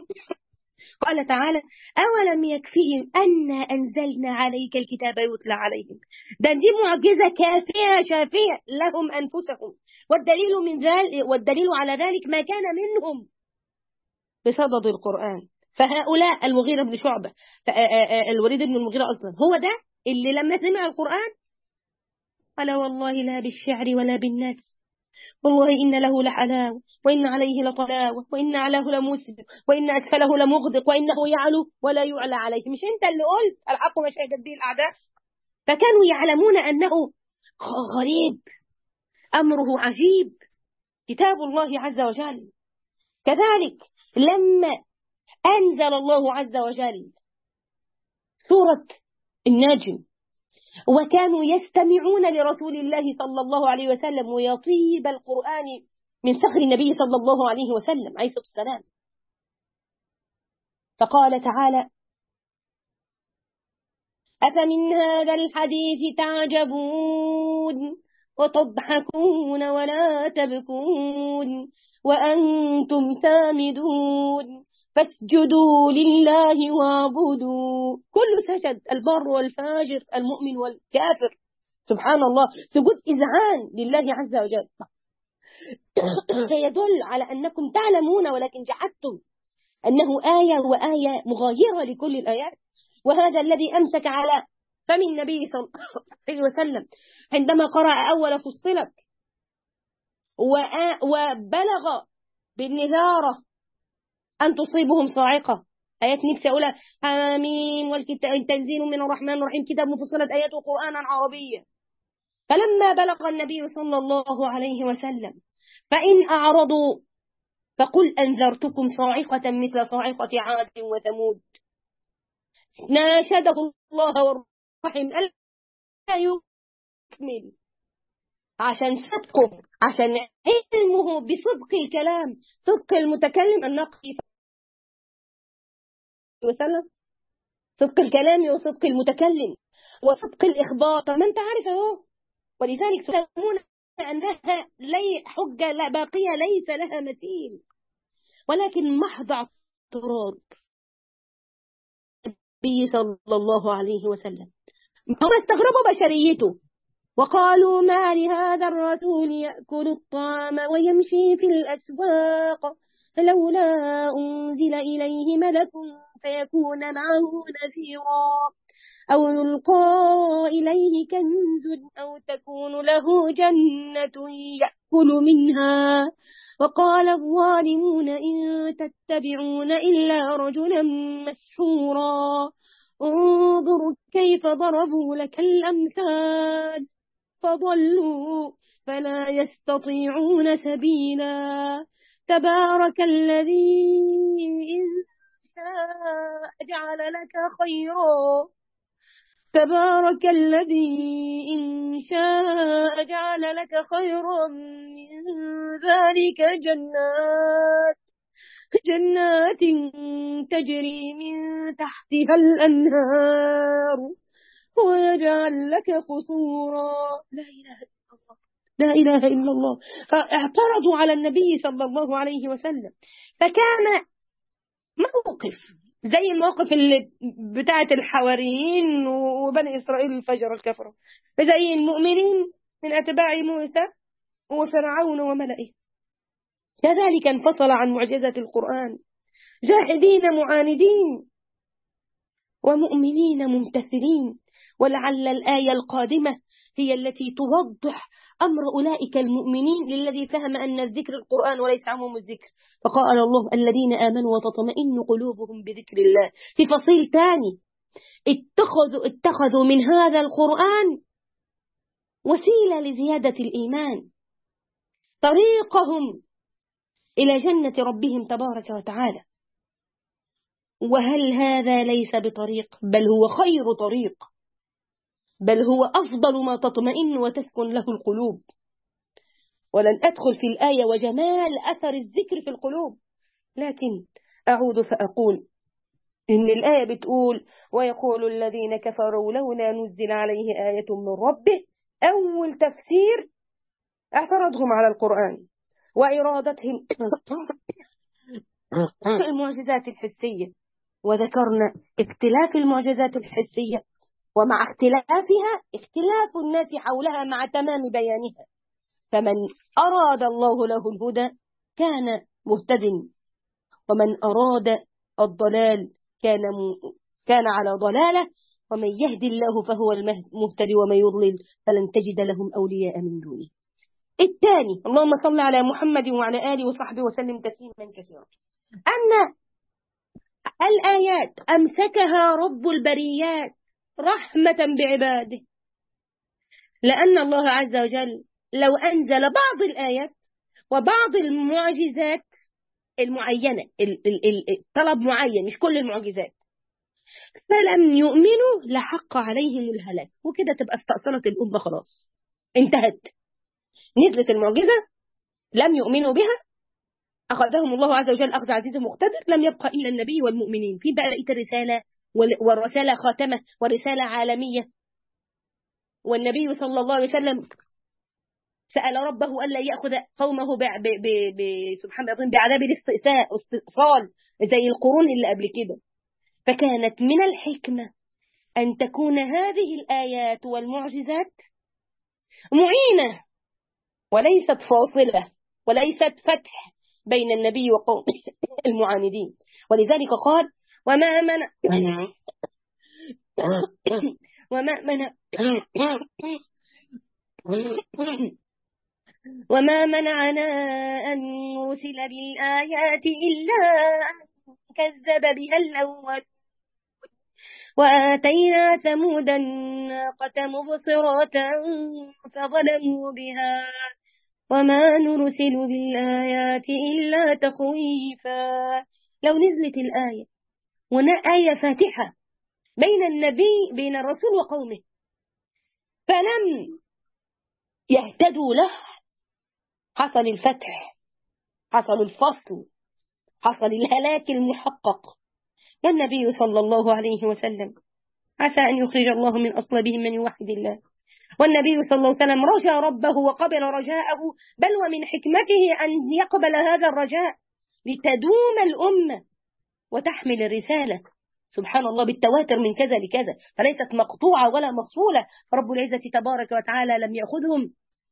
قال تعالى أولم يكفهم أنا أنزلنا عليك الكتاب يتلى عليهم. ده دي معجزة كافية شافية لهم أنفسهم، والدليل من ذلك والدليل على ذلك ما كان منهم بصدد القرآن. فهؤلاء المغيرة بن شعبة الوليد بن المغيرة أصلا هو ده اللي لما سمع القرآن قال والله لا بالشعر ولا بالناس والله إن له لحلاوة وإن عليه لطلاوة وإن أعلاه لمسلم وإن أسفله لمغدق وإنه يعلو ولا يعلى عليه. مش أنت اللي قلت الحق ما شهدت به الأعداء؟ فكانوا يعلمون أنه غريب أمره عجيب كتاب الله عز وجل. كذلك لما أنزل الله عز وجل سورة النجم وكانوا يستمعون لرسول الله صلى الله عليه وسلم ويطيب القرآن من فخر النبي صلى الله عليه وسلم عليه الصلاة والسلام، فقال تعالى أفمن هذا الحديث تعجبون وتضحكون ولا تبكون وأنتم سامدون فاسجدوا لله واعبدوا. كل سجد، البر والفاجر المؤمن والكافر سبحان الله، سجود إذعان لله عز وجل. فيدل على أنكم تعلمون ولكن جحدتم أنه آية وآية مغايرة لكل الآيات. وهذا الذي أمسك على فم النبي صلى الله عليه وسلم عندما قرأ أول فصلت وبلغ بالنذارة أن تصيبهم صاعقة آيات نفسي أقولها، آمين والكتاب تنزيل من الرحمن الرحيم كتاب مفصلة آياته قرآنا عربيا. فلما بلغ النبي صلى الله عليه وسلم فإن أعرضوا فقل أنذرتكم صاعقة مثل صاعقة عاد وثمود. ناشده الله والرحم ألا يكمل عشان صدقه، عشان علمه بصدق الكلام، صدق المتكلم النقي وسلم، صدق الكلام وصدق المتكلم وصدق الإخبار. طب ما أنت عارف أهو. ولذلك تسمون أنها لي حجة لا باقية ليس لها مثيل، ولكن محض اعتراض النبي صلى الله عليه وسلم. هم استغربوا بشريته وقالوا ما لهذا الرسول يأكل الطعام ويمشي في الأسواق لولا أنزل إليه ملك فيكون معه نذيرا أو يلقى إليه كنز أو تكون له جنة يأكل منها. وقال الظالمون إن تتبعون إلا رجلا مسحورا انظر كيف ضربوا لك الأمثال فضلوا فلا يستطيعون سبيلا. تبارك الذي إن شاء جعل لك خيرا تبارك الذي إن شاء جعل لك خيرا من ذلك جنات جنات تجري من تحتها الأنهار ويجعل لك قصورا. لا إله إلا الله، لا إله إلا الله. فاعترضوا على النبي صلى الله عليه وسلم، فكان موقف زي الموقف اللي بتاعت الحواريين وبني إسرائيل الفجر الكفرة، زي المؤمنين من أتباع موسى وفرعون وملئه. كذلك انفصل عن معجزة القرآن، جاحدين معاندين ومؤمنين ممتثلين. ولعل الآية القادمة هي التي توضح أمر أولئك المؤمنين للذي فهم أن الذكر القرآن وليس عموم الذكر. فقال الله الذين آمنوا وتطمئن قلوبهم بذكر الله. في فصيل ثاني اتخذوا, اتخذوا من هذا القرآن وسيلة لزيادة الإيمان، طريقهم إلى جنة ربهم تبارك وتعالى. وهل هذا ليس بطريق، بل هو خير طريق، بل هو أفضل ما تطمئن وتسكن له القلوب. ولن أدخل في الآية وجمال أثر الذكر في القلوب، لكن أعود فأقول إن الآية بتقول ويقول الذين كفروا لولا نزل عليه آية من ربه. أول تفسير اعترضهم على القرآن وإرادتهم المعجزات الحسية، وذكرنا اختلاف المعجزات الحسية ومع اختلافها اختلاف الناس حولها مع تمام بيانها. فمن أراد الله له الهدى كان مهتد، ومن أراد الضلال كان كان على ضلالة. ومن يهدي الله فهو المهتدي ومن يضلل فلن تجد لهم أولياء من دونه. الثاني اللهم صل على محمد وعلى آله وصحبه وسلم تسليما كثيرا، أن الآيات أمسكها رب البريات رحمة بعباده، لأن الله عز وجل لو أنزل بعض الآيات وبعض المعجزات المعينة، طلب معين مش كل المعجزات، فلم يؤمنوا لحق عليهم الهلاك، وكده تبقى استأصلت الأمة خلاص انتهت. نزلت المعجزة لم يؤمنوا بها، أخذهم الله عز وجل أخذ عزيز مقتدر، لم يبقى إلا النبي والمؤمنين. في بقية الرسالة، والرسالة خاتمة ورسالة عالمية. والنبي صلى الله عليه وسلم سأل ربه ألا يأخذ قومه سبحان الله بعذاب الاستئصال واستئصال زي القرون اللي قبل كده. فكانت من الحكمة أن تكون هذه الآيات والمعجزات معينة وليست فاصلة وليست فتح بين النبي وقوم المعاندين. ولذلك قال وما منع وما منع وما منعنا أن نرسل بالآيات إلا أن كذب بها الأول وآتينا ثمود الناقة مبصرة فظلموا بها وما نرسل بالآيات إلا تخويفا. لو نزلت الآية هنا آية فاتحة بين النبي بين الرسول وقومه فلم يهتدوا له، حصل الفتح، حصل الفصل، حصل الهلاك المحقق. والنبي صلى الله عليه وسلم عسى أن يخرج الله من أصلابهم من يوحد الله، والنبي صلى الله عليه وسلم رجا ربه وقبل رجاءه، بل ومن حكمته أن يقبل هذا الرجاء لتدوم الأمة وتحمل الرسالة سبحان الله بالتواتر من كذا لكذا، فليست مقطوعة ولا مفصولة. فرب العزة تبارك وتعالى لم يأخذهم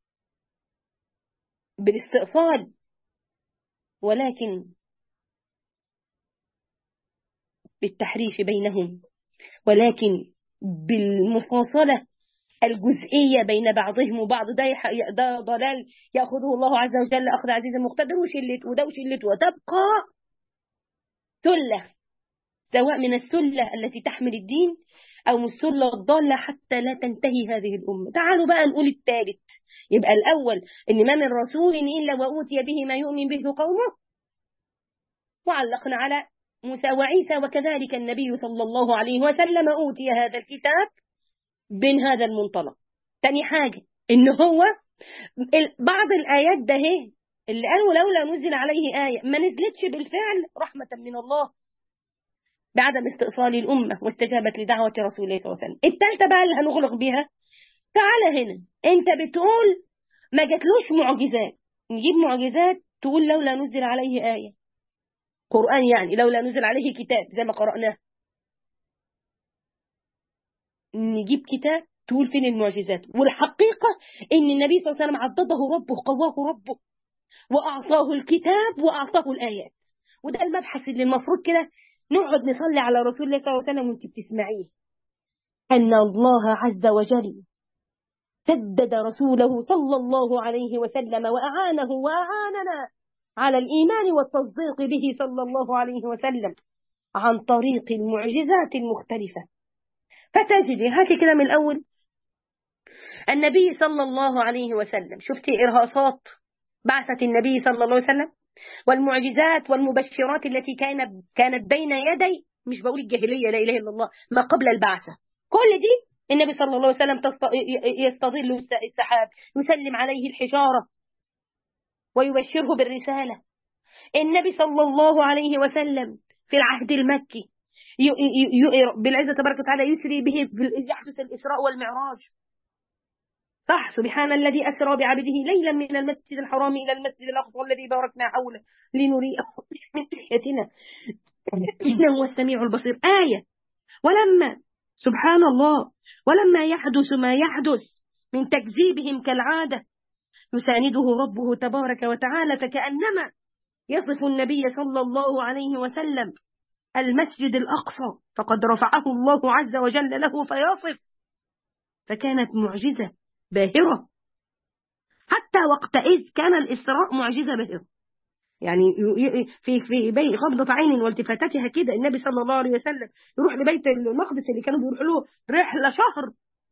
بالاستئصال ولكن بالتحريف بينهم، ولكن بالمفاصلة الجزئية بين بعضهم وبعض. ده, ده ضلال يأخذه الله عز وجل أخذ عزيز المقتدر وشلت وده وشلت، وتبقى سلة، سواء من السلة التي تحمل الدين أو من السلة الضالة حتى لا تنتهي هذه الأمة. تعالوا بقى نقول الثالث. يبقى الأول إن ما من رسول إلا وأوتي به ما يؤمن به قومه، وعلقنا على موسى وعيسى، وكذلك النبي صلى الله عليه وسلم أوتي هذا الكتاب من هذا المنطلق. تاني حاجة إن هو بعض الآيات ده هي اللي قالوا لولا نزل عليه آية ما نزلتش بالفعل رحمة من الله بعدم استئصال الأمة واستجابت لدعوة رسول الله صلى الله عليه وسلم. الثالثة بقى اللي هنغلق بها، تعالى هنا انت بتقول ما جاتلوش معجزات، نجيب معجزات تقول لولا نزل عليه آية، قرآن يعني لولا نزل عليه كتاب زي ما قرأناه، نجيب كتاب تقول فين المعجزات. والحقيقة ان النبي صلى الله عليه وسلم عضده ربه قواه ربه وأعطاه الكتاب وأعطاه الآيات. وده المبحث اللي المفروض كده نقعد نصلي على رسول الله صلى الله عليه وسلم وانت بتسمعيه، أن الله عز وجل سدد رسوله صلى الله عليه وسلم وأعانه وأعاننا على الإيمان والتصديق به صلى الله عليه وسلم عن طريق المعجزات المختلفة. فتجدي هاتي كده من الأول النبي صلى الله عليه وسلم، شفتي إرهاصات بعثة النبي صلى الله عليه وسلم والمعجزات والمبشرات التي كانت كانت بين يدي، مش بقول الجاهلية لا إله إلا الله، ما قبل البعثة، كل دي النبي صلى الله عليه وسلم يستظل السحاب، يسلم عليه الحجارة ويبشره بالرسالة. النبي صلى الله عليه وسلم في العهد المكي بالعزة تبارك وتعالى يسري به، يحدث الإسراء والمعراج، صح، سبحان الذي أسرى بعبده ليلا من المسجد الحرام إلى المسجد الأقصى الذي باركنا حوله لنريه من آياتنا إنه هو السميع البصير. آية. ولما سبحان الله ولما يحدث ما يحدث من تكذيبهم كالعادة يسانده ربه تبارك وتعالى، فكأنما يصف النبي صلى الله عليه وسلم المسجد الأقصى فقد رفعه الله عز وجل له فيصف، فكانت معجزة باهرة. حتى وقتئذ كان الإسراء معجزة باهرة، يعني في في بين غمضة عين والتفاتتها كده النبي صلى الله عليه وسلم يروح لبيت المقدس اللي كانوا بيروحوا له رحلة شهر.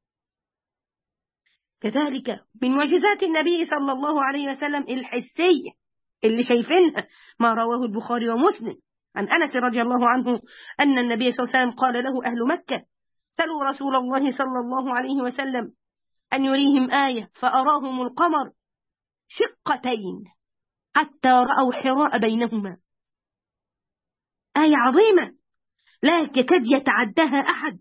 كذلك من معجزات النبي صلى الله عليه وسلم الحسية اللي شايفينها، ما رواه البخاري ومسلم عن أنس رضي الله عنه أن النبي صلى الله عليه وسلم قال له أهل مكة سألوا رسول الله صلى الله عليه وسلم أن يريهم آية فأراهم القمر شقتين حتى رأوا حراء بينهما. آية عظيمة لا يكاد يتعداها أحد.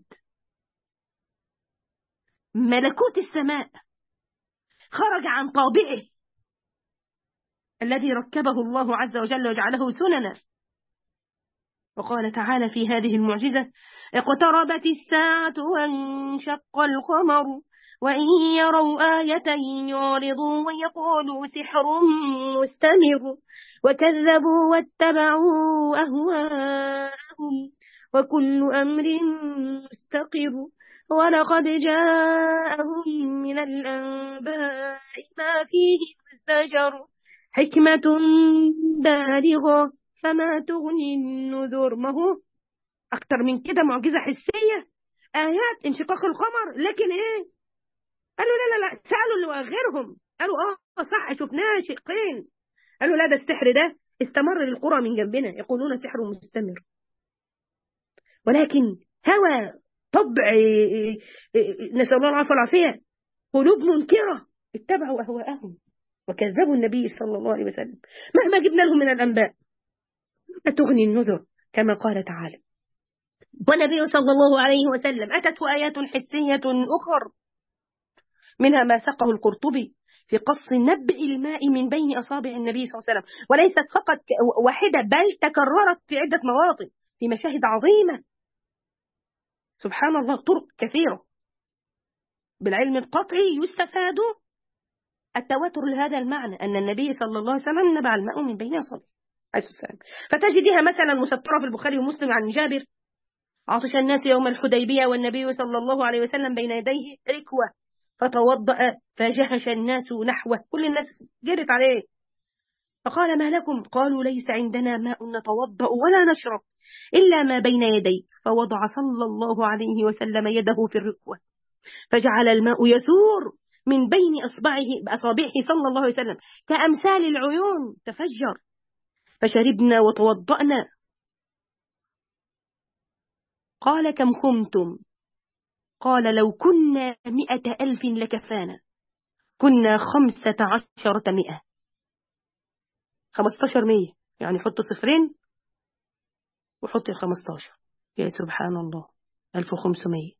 ملكوت السماء خرج عن طابعه الذي ركبه الله عز وجل وجعله سننا. وقال تعالى في هذه المعجزة اقتربت الساعة وانشق القمر وإن يروا آية يعرضوا ويقولوا سحر مستمر وكذبوا واتبعوا أهواءهم وكل أمر مستقر ولقد جاءهم من الأنباء ما فيه مزدجر حكمة بالغة فما تغني النذر. ما هو أكتر من كده معجزة حسية، آيات انشقاق القمر، لكن إيه؟ قالوا لا لا لا، سألوا اللي غيرهم قالوا آه صح شفناه شقين، قالوا لا ده السحر ده استمر للقرى من جنبنا يقولون سحر مستمر. ولكن هوى طبع نسأل الله العافية والعافية، قلوب منكرة اتبعوا أهواءهم وكذبوا النبي صلى الله عليه وسلم مهما جبنا لهم من الأنباء. لا تغني النذر كما قال تعالى. والنبي صلى الله عليه وسلم أتته آيات حسية أخر، منها ما سقه القرطبي في قص نبع الماء من بين أصابع النبي صلى الله عليه وسلم، وليست فقط واحدة بل تكررت في عدة مواطن في مشاهد عظيمة. سبحان الله، طرق كثيرة. بالعلم القطعي يستفاد التواتر لهذا المعنى، أن النبي صلى الله عليه وسلم نبع الماء من بين أصابعه عليه السلام. فتجدها مثلا مسطرة في البخاري ومسلم عن جابر: عطش الناس يوم الحديبية والنبي صلى الله عليه وسلم بين يديه ركوة فتوضأ فجهش الناس نحوه، كل الناس جرت عليه، فقال ما لكم؟ قالوا ليس عندنا ماء نتوضأ ولا نشرب إلا ما بين يديك، فوضع صلى الله عليه وسلم يده في الركوة فجعل الماء يثور من بين أصبعه بأصابعه صلى الله عليه وسلم كأمثال العيون تفجر، فشربنا وتوضأنا. قال كم كنتم؟ قال لو كنا مئة ألف لكفانا، كنا خمسة عشرة مئة، خمستاشر مية، يعني حط صفرين وحط الخمستاشر، يا سبحان الله ألف وخمسمية.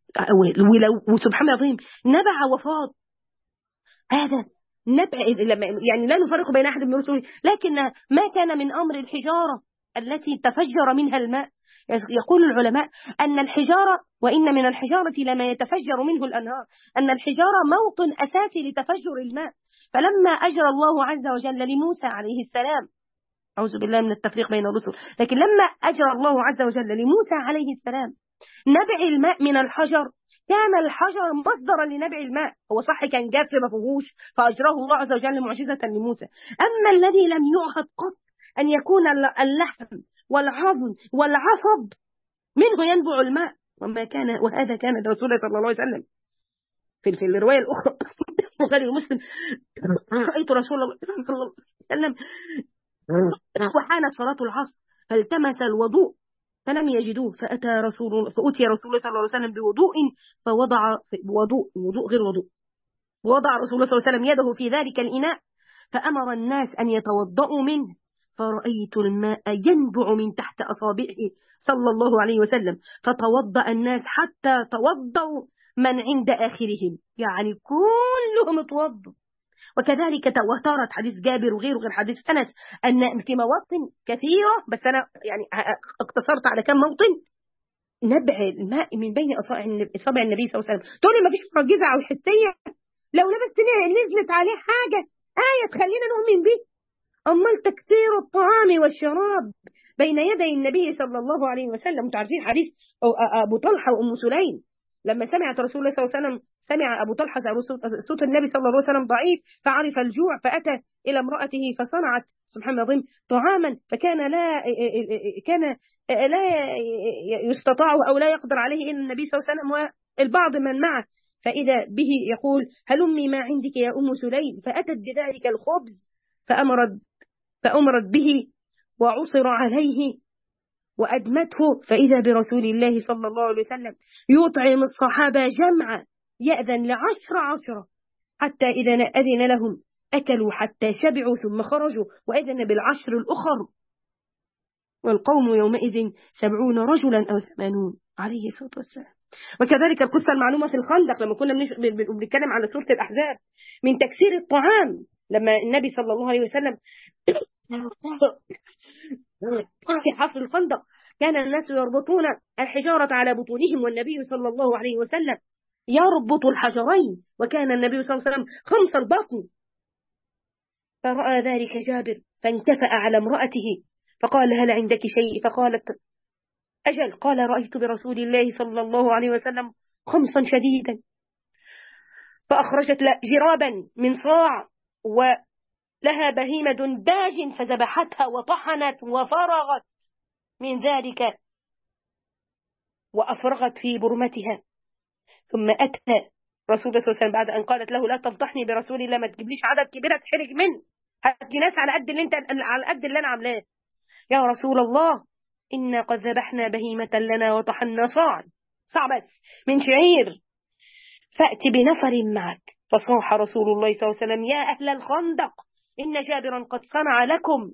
ولو وسبحان الله العظيم نبع وفاض، هذا نبع يعني لا نفرق بين أحد من رسله، لكن ما كان من أمر الحجارة التي تفجر منها الماء. يقول العلماء أن الحجارة، وإن من الحجارة لما يتفجر منه الأنهار، أن الحجارة موطن أساسي لتفجر الماء. فلما أجرى الله عز وجل لموسى عليه السلام، أعوذ بالله من التفريق بين الرسل، لكن لما أجرى الله عز وجل لموسى عليه السلام نبع الماء من الحجر، كان الحجر مصدرا لنبع الماء. هو صح كان جاف ما فيهوش فأجراه الله عز وجل معجزة لموسى، أما الذي لم يعهد قط أن يكون اللحم والعظم والعصب منه ينبع الماء، وما كان وهذا كان رسول الله صلى الله عليه وسلم. في في الرواية الأخرى البخاري ومسلم: رأيت رسول الله صلى الله عليه وسلم وحانت صلاة العصر فالتمس الوضوء فلم يجدوه، فأتى رسول فأتي رسول الله صلى الله عليه وسلم بوضوء فوضع وضوء وضوء غير وضوء ووضع رسول الله صلى الله عليه وسلم يده في ذلك الإناء فأمر الناس أن يتوضأوا منه، فرأيت الماء ينبع من تحت أصابعه صلى الله عليه وسلم، فتوضأ الناس حتى توضأوا من عند آخرهم، يعني كلهم اتوضوا. وكذلك تواترت حديث جابر وغيره غير حديث أنس أن في مواطن كثيرة، بس أنا يعني اقتصرت على كم موطن نبع الماء من بين أصابع النبي صلى الله عليه وسلم. تقول لي ما فيش معجزة أو حسية؟ لو لبست نزلت عليه حاجة آية تخلينا نؤمن به. أمال تكثير الطعام والشراب بين يدي النبي صلى الله عليه وسلم. تعرفين حديث أبو طلحة وأم سليم لما سمعت رسول الله صلى الله عليه وسلم، سمع أبو طلحة صوت النبي صلى الله عليه وسلم ضعيف فعرف الجوع فأتى إلى امرأته فصنعت سبحان الله العظيم طعاما، فكان لا كان لا يستطاع أو لا يقدر عليه إلا النبي صلى الله عليه وسلم والبعض من معه، فإذا به يقول هلمي ما عندك يا أم سليم، فأتت بذلك الخبز فأمرت فأمرت به وعصر عليه وأدمته، فإذا برسول الله صلى الله عليه وسلم يطعم الصحابة جمعا يأذن لعشر عشرة، حتى إذا أذن لهم أكلوا حتى شبعوا ثم خرجوا وأذن بالعشر الأخر، والقوم يومئذ سبعون رجلا أو ثمانون عليه الصلاة والسلام. وكذلك القصة المعلومة في الخندق لما كنا بنتكلم على سورة الأحزاب من تكسير الطعام، لما النبي صلى الله عليه وسلم في حفر الخندق كان الناس يربطون الحجارة على بطونهم، والنبي صلى الله عليه وسلم يربط الحجرين، وكان النبي صلى الله عليه وسلم خمس البطن. فرأى ذلك جابر فانكفأ على امرأته فقال هل عندك شيء؟ فقالت أجل. قال رأيت برسول الله صلى الله عليه وسلم خمسا شديدا، فأخرجت جرابا من صاع و لها بهيمة داج فذبحتها وطحنت وفرغت من ذلك وأفرغت في برمتها. ثم أتى رسول الله صلى الله عليه وسلم بعد أن قالت له لا تفضحني برسول الله، ما تجيبليش عدد كبير تحرج منه، هات لي ناس على قد اللي انت على قد اللي انا عاملاه. يا رسول الله إنا قد ذبحنا بهيمة لنا وطحنا صاعا، صاع بس من شعير، فأت بنفر معك. فصاح رسول الله صلى الله عليه وسلم يا أهل الخندق إن جابرا قد صنع لكم،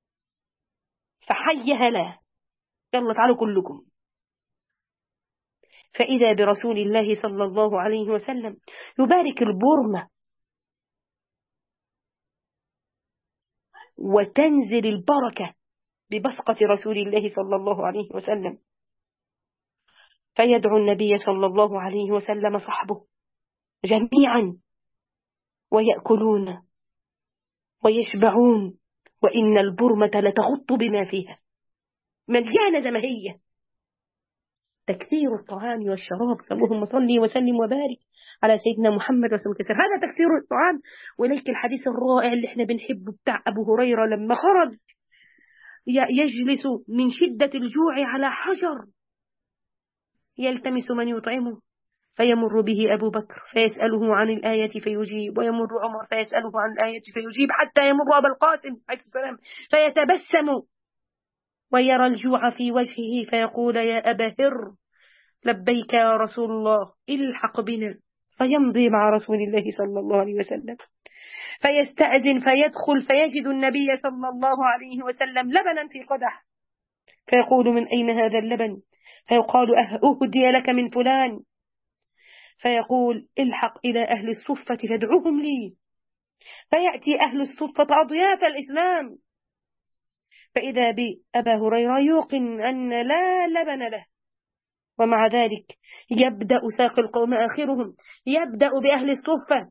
فحي هلا، يلا تعالوا كلكم. فإذا برسول الله صلى الله عليه وسلم يبارك البرمة وتنزل البركة ببصقة رسول الله صلى الله عليه وسلم. فيدعو النبي صلى الله عليه وسلم صحبه جميعا ويأكلون ويشبعون، وإن البرمة لتغط بما فيها، مليانة زي ما هي. تكثير الطعام والشراب، اللهم صل وسلم وبارك على سيدنا محمد وسلم كثير. هذا تكثير الطعام. وليك الحديث الرائع اللي احنا بنحبه بتاع أبو هريرة لما خرج يجلس من شدة الجوع على حجر يلتمس من يطعمه، فيمر به أبو بكر فيسأله عن الآية فيجيب، ويمر عمر فيسأله عن الآية فيجيب، حتى يمر أبا القاسم عليه السلام فيتبسم ويرى الجوع في وجهه فيقول يا أبا هر لبيك يا رسول الله الحق بنا، فيمضي مع رسول الله صلى الله عليه وسلم فيستأذن فيدخل فيجد النبي صلى الله عليه وسلم لبنا في قدح، فيقول من أين هذا اللبن؟ فيقال أهدي لك من فلان، فيقول الحق إلى أهل الصفة فادعوهم لي، فيأتي أهل الصفة أضياف الإسلام، فإذا بأبا هريرة يوقن أن لا لبن له، ومع ذلك يبدأ ساق القوم آخرهم، يبدأ بأهل الصفة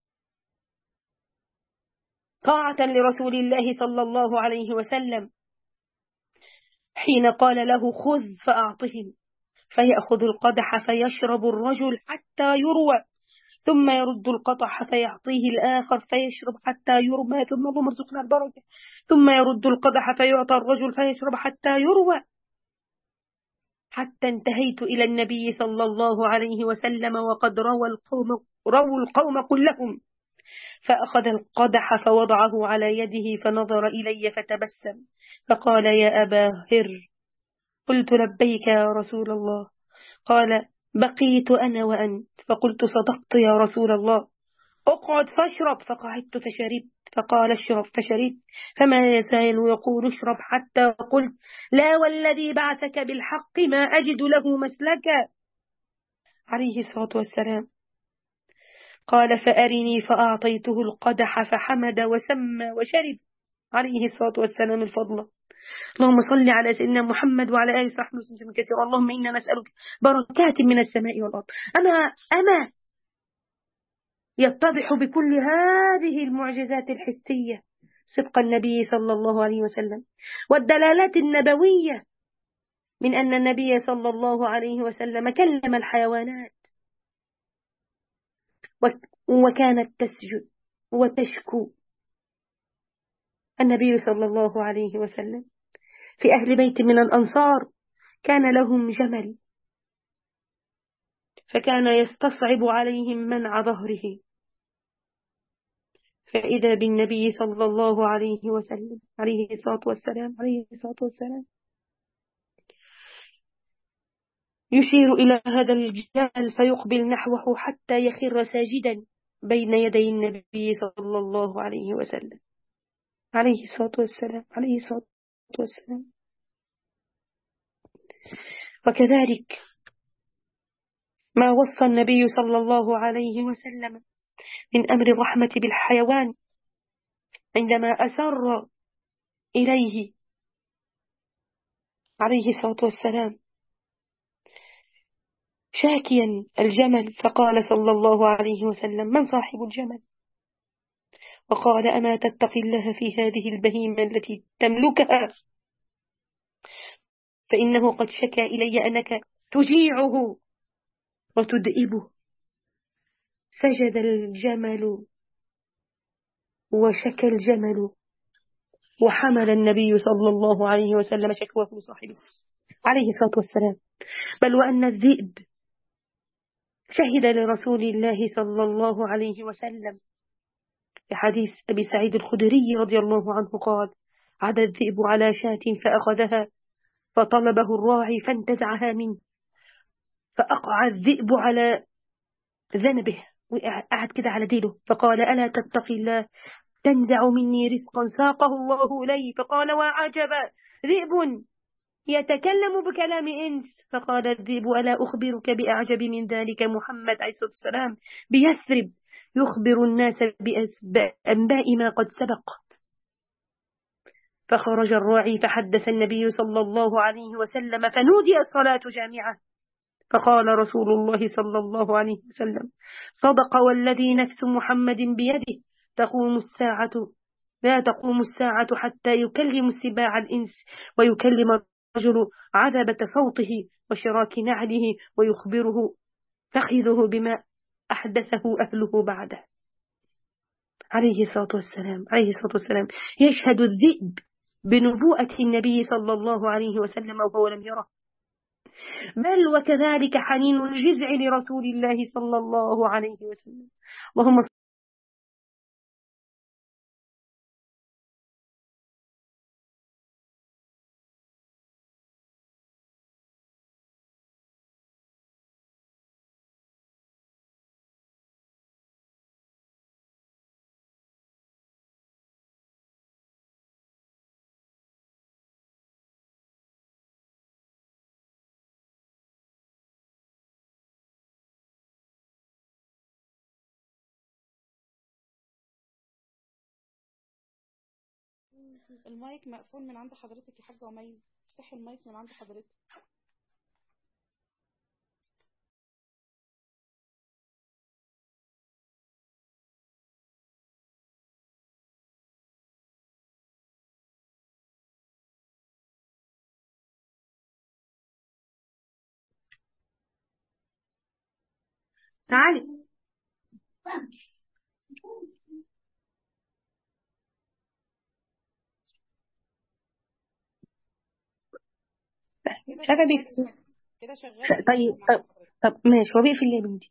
طاعة لرسول الله صلى الله عليه وسلم، حين قال له خذ فأعطهم، فيأخذ القدح فيشرب الرجل حتى يروى، ثم يرد القطح فيعطيه الآخر فيشرب حتى يرمى، ثم اللهم ارزقنا البركة، ثم يرد القدح فيعطى الرجل فيشرب حتى يروى، حتى انتهيت إلى النبي صلى الله عليه وسلم وقد روى القوم رووا القوم كلهم، فأخذ القدح فوضعه على يده فنظر إلي فتبسم فقال يا أبا هر، قلت لبيك يا رسول الله، قال بقيت أنا وأنت، فقلت صدقت يا رسول الله، اقعد فاشرب، فقعدت فشربت، فقال اشرب فشربت، فما يزال يقول اشرب حتى قلت لا والذي بعثك بالحق ما أجد له مسلكا عليه الصلاة والسلام. قال فأرني، فأعطيته القدح فحمد وسمى وشرب عليه الصلاة والسلام الفضل. اللهم صل على سيدنا محمد وعلى آله وصحبه وسلم كثيرا. اللهم إنا نسألك بركات من السماء والأرض. أما أما يتضح بكل هذه المعجزات الحسية صدق النبي صلى الله عليه وسلم، والدلالات النبوية من أن النبي صلى الله عليه وسلم كلم الحيوانات وكانت تسجد وتشكو. النبي صلى الله عليه وسلم في أهل بيت من الأنصار كان لهم جمل، فكان يستصعب عليهم منع ظهره، فإذا بالنبي صلى الله عليه وسلم عليه الصلاة والسلام عليه الصلاة والسلام يشير إلى هذا الجمل فيقبل نحوه حتى يخر ساجدا بين يدي النبي صلى الله عليه وسلم عليه الصلاة والسلام عليه الصلاة والسلام. وكذلك ما وصى النبي صلى الله عليه وسلم من أمر الرحمة بالحيوان عندما أسر إليه عليه الصلاة والسلام شاكيا الجمل، فقال صلى الله عليه وسلم من صاحب الجمل؟ وقال أما تتقي الله في هذه البهيمة التي تملكها، فإنه قد شكى إلي أنك تجيعه وتدئبه. سجد الجمل وشكى الجمل وحمل النبي صلى الله عليه وسلم شكواه لصاحبه عليه الصلاة والسلام. بل وأن الذئب شهد لرسول الله صلى الله عليه وسلم في حديث أبي سعيد الخدري رضي الله عنه قال: عدا الذئب على شاة فأخذها فطلبه الراعي فانتزعها منه، فأقع الذئب على ذنبه وقعد كده على ديله، فقال: ألا تتقي الله تنزع مني رزقا ساقه الله لي. فقال: وعجبا، ذئب يتكلم بكلام إنس. فقال الذئب: ألا أخبرك بأعجب من ذلك؟ محمد عليه الصلاة والسلام بيثرب يخبر الناس بأنباء ما قد سبق. فخرج الراعي فحدث النبي صلى الله عليه وسلم، فنودي الصلاة جامعة. فقال رسول الله صلى الله عليه وسلم: صدق والذي نفس محمد بيده تقوم الساعة لا تقوم الساعة حتى يكلم السباع الإنس ويكلم الرجل عذبة صوته وشراك نعله ويخبره فخذه بما أحدثه أهله بعده. عليه الصلاة والسلام عليه الصلاة والسلام يشهد الذئب بنبوءة النبي صلى الله عليه وسلم وهو لم يره. بل وكذلك حنين الجزع لرسول الله صلى الله عليه وسلم. اللهم المايك مقفول من عند حضرتك يا حاجة أميمة، افتحي المايك من عند حضرتك. تعالي. كده شغل شغال بيك. يا حاجة، كده شغال المايك طيب من عند طب, حضرتك. طب ماشي، هو بيقفل ليه يا بنتي؟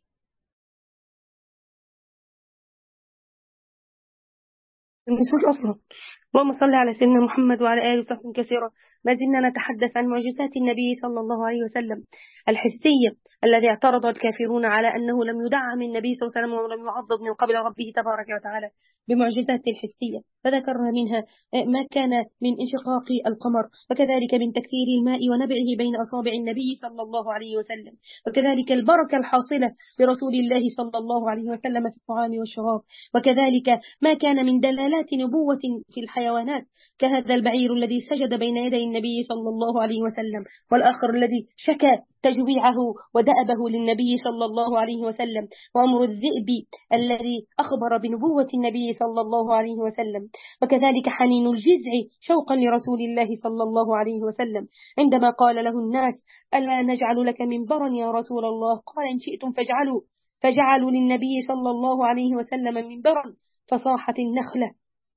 ما بيسمعش أصلا. اللهم صل على سيدنا محمد وعلى آله وصحبه كثيرا. ما زلنا نتحدث عن معجزات النبي صلى الله عليه وسلم الحسية، الذي اعترض الكافرون على أنه لم يدعم النبي صلى الله عليه وسلم ولم يعضد من قبل ربه تبارك وتعالى بمعجزات الحسية. فذكرنا منها ما كان من انشقاق القمر، وكذلك من تكثير الماء ونبعه بين أصابع النبي صلى الله عليه وسلم، وكذلك البركة الحاصلة برسول الله صلى الله عليه وسلم في الطعام والشراب، وكذلك ما كان من دلالات نبوة في الحيوانات كهذا البعير الذي سجد بين يدي النبي صلى الله عليه وسلم، والآخر الذي شكى تجويعه ودأبه للنبي صلى الله عليه وسلم، وأمر الذئب الذي أخبر بنبوة النبي صلى الله عليه وسلم، وكذلك حنين الجزع شوقا لرسول الله صلى الله عليه وسلم عندما قال له الناس: ألا نجعل لك منبرا يا رسول الله؟ قال: إن شئتم فاجعلوا. فجعلوا للنبي صلى الله عليه وسلم منبرا، فصاحت النخلة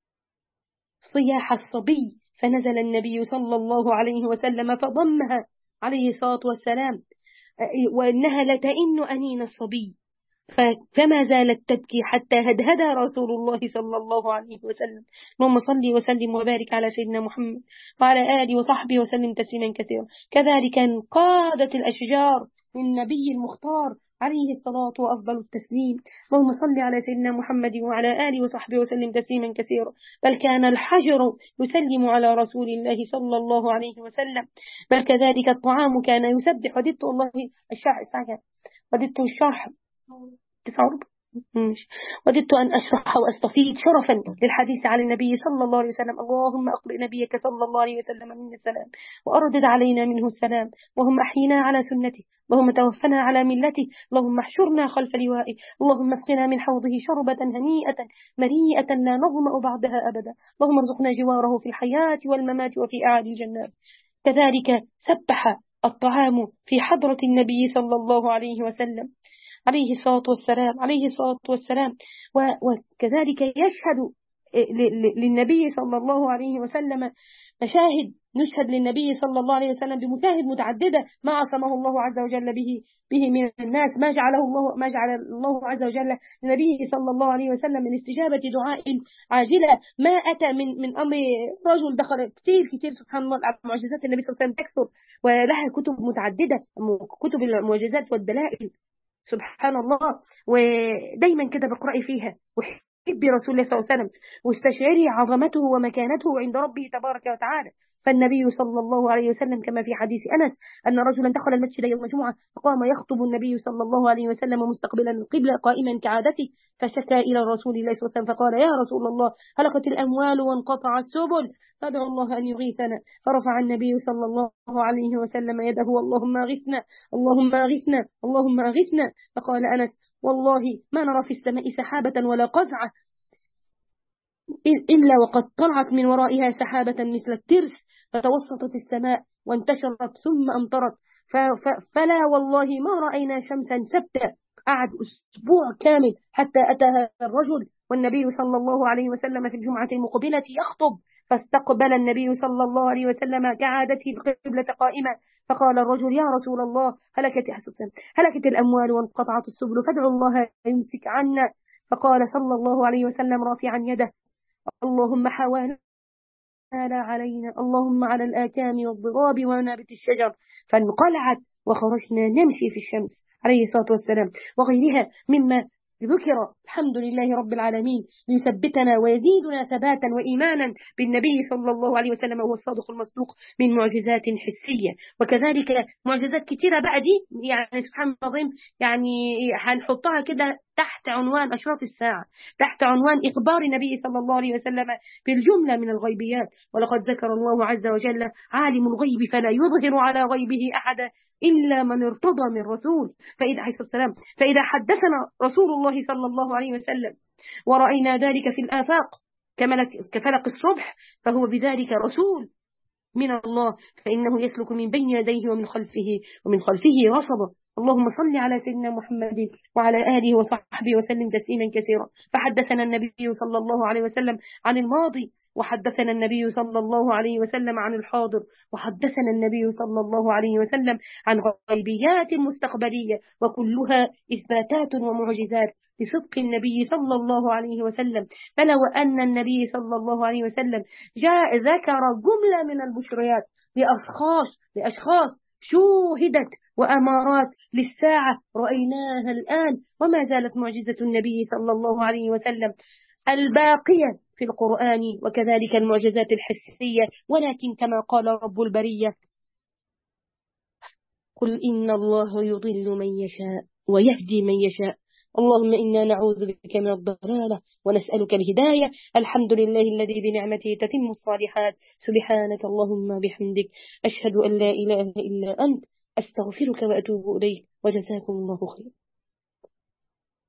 صياح الصبي، فنزل النبي صلى الله عليه وسلم فضمها عليه الصلاة والسلام، وإنها لتئن أنين الصبي، فما زالت تبكي حتى هدهد رسول الله صلى الله عليه وسلم. اللهم صل وسلم وبارك على سيدنا محمد وعلى آله وصحبه وسلم تسليما كثيرا. كذلك انقادت الأشجار للنبي المختار عليه الصلاة وأفضل التسليم. اللهم صل على سيدنا محمد وعلى آله وصحبه وسلم تسليما كثيرا. بل كان الحجر يسلم على رسول الله صلى الله عليه وسلم. بل كذلك الطعام كان يسبح. وددت الله الشرح وددت الشرح تسعة ماشي. وددت أن أشرح وأستفيد شرفا للحديث عن النبي صلى الله عليه وسلم. اللهم أقرئ نبيك صلى الله عليه وسلم منه السلام، وأردد علينا منه السلام. اللهم أحينا على سنته، اللهم توفنا على ملته، اللهم احشرنا خلف لوائه، اللهم اسقنا من حوضه شربة هنيئة مريئة لا نظمأ بعدها أبدا. اللهم ارزقنا جواره في الحياة والممات وفي أعالي الجنات. كذلك سبح الطعام في حضرة النبي صلى الله عليه وسلم عليه الصلاة والسلام عليه الصلاة والسلام. وكذلك يشهد للنبي صلى الله عليه وسلم مشاهد، نشهد للنبي صلى الله عليه وسلم بمشاهد متعددة ما عصمه الله عز وجل به به من الناس، ما جعله الله ما جعل الله عز وجل للنبي صلى الله عليه وسلم من استجابة دعاء عاجلة، ما أتى من من أمر رجل دخل كثير كثير سبحان الله. معجزات النبي صلى الله عليه وسلم تكثر ولها كتب متعددة، كتب المعجزات والدلائل سبحان الله، ودايما كده بقرأي فيها وحبي رسول الله صلى الله عليه وسلم واستشعري عظمته ومكانته عند ربه تبارك وتعالى. فالنبي صلى الله عليه وسلم كما في حديث أنس أن رجلا دخل المسجد يوم الجمعة فقام يخطب النبي صلى الله عليه وسلم مستقبلا القبلة قائما كعادته، فشكى إلى رسول الله صلى الله عليه وسلم فقال يا رسول الله هلكت الأموال وانقطع السبل فادعوا الله أن يغيثنا. فرفع النبي صلى الله عليه وسلم يده اللهم أغثنا اللهم أغثنا اللهم أغثنا. فقال أنس والله ما نرى في السماء سحابة ولا قزعة إلا وقد طلعت من ورائها سحابة مثل الترس فتوسطت السماء وانتشرت ثم أمطرت، فلا والله ما رأينا شمسا سبتا. قعد أسبوع كامل حتى أتى الرجل والنبي صلى الله عليه وسلم في الجمعة المقبلة يخطب، فاستقبل النبي صلى الله عليه وسلم كعادته القبلة قائمة. فقال الرجل يا رسول الله هلكت هلكت الأموال وانقطعت السبل فادعوا الله يمسك عنا. فقال صلى الله عليه وسلم رافعا يده اللهم حوانا لا علينا اللهم على الآكام والضراب ونابت الشجر. فانقلعت وخرجنا نمشي في الشمس عليه الصلاة والسلام وغيرها مما ذكر الحمد لله رب العالمين ليثبتنا ويزيدنا ثباتا وإيمانا بالنبي صلى الله عليه وسلم وهو الصادق المصدوق من معجزات حسية. وكذلك معجزات كثيرة بقى دي يعني سبحان الله يعني هنحطها كده تحت عنوان أشراط الساعة، تحت عنوان إخبار النبي صلى الله عليه وسلم بالجملة من الغيبيات. ولقد ذكر الله عز وجل عالم الغيب فلا يظهر على غيبه أحدا إلا من ارتضى من رسول. فإذا عليه السلام فإذا حدثنا رسول الله صلى الله عليه وسلم ورأينا ذلك في الآفاق كملك كفلق الصبح فهو بذلك رسول من الله، فإنه يسلك من بين يديه ومن خلفه ومن خلفه رصدا. اللهم صل على سيدنا محمد وعلى آله وصحبه وسلم تسليما كثيرا. فحدثنا النبي صلى الله عليه وسلم عن الماضي، وحدثنا النبي صلى الله عليه وسلم عن الحاضر، وحدثنا النبي صلى الله عليه وسلم عن غيبيات مستقبلية، وكلها إثباتات ومعجزات بصدق النبي صلى الله عليه وسلم. فلو أن النبي صلى الله عليه وسلم جاء ذكر جملة من البشريات لأشخاص لأشخاص شوهدت وأمارات للساعة رأيناها الآن، وما زالت معجزة النبي صلى الله عليه وسلم الباقية في القرآن، وكذلك المعجزات الحسية. ولكن كما قال رب البرية قل إن الله يضل من يشاء ويهدي من يشاء اللهم إنا نعوذ بك من الضلالة ونسألك الهداية. الحمد لله الذي بنعمته تتم الصالحات. سبحانك اللهم بحمدك أشهد أن لا إله إلا أنت أستغفرك وأتوب إليك وجزاكم الله خيرا.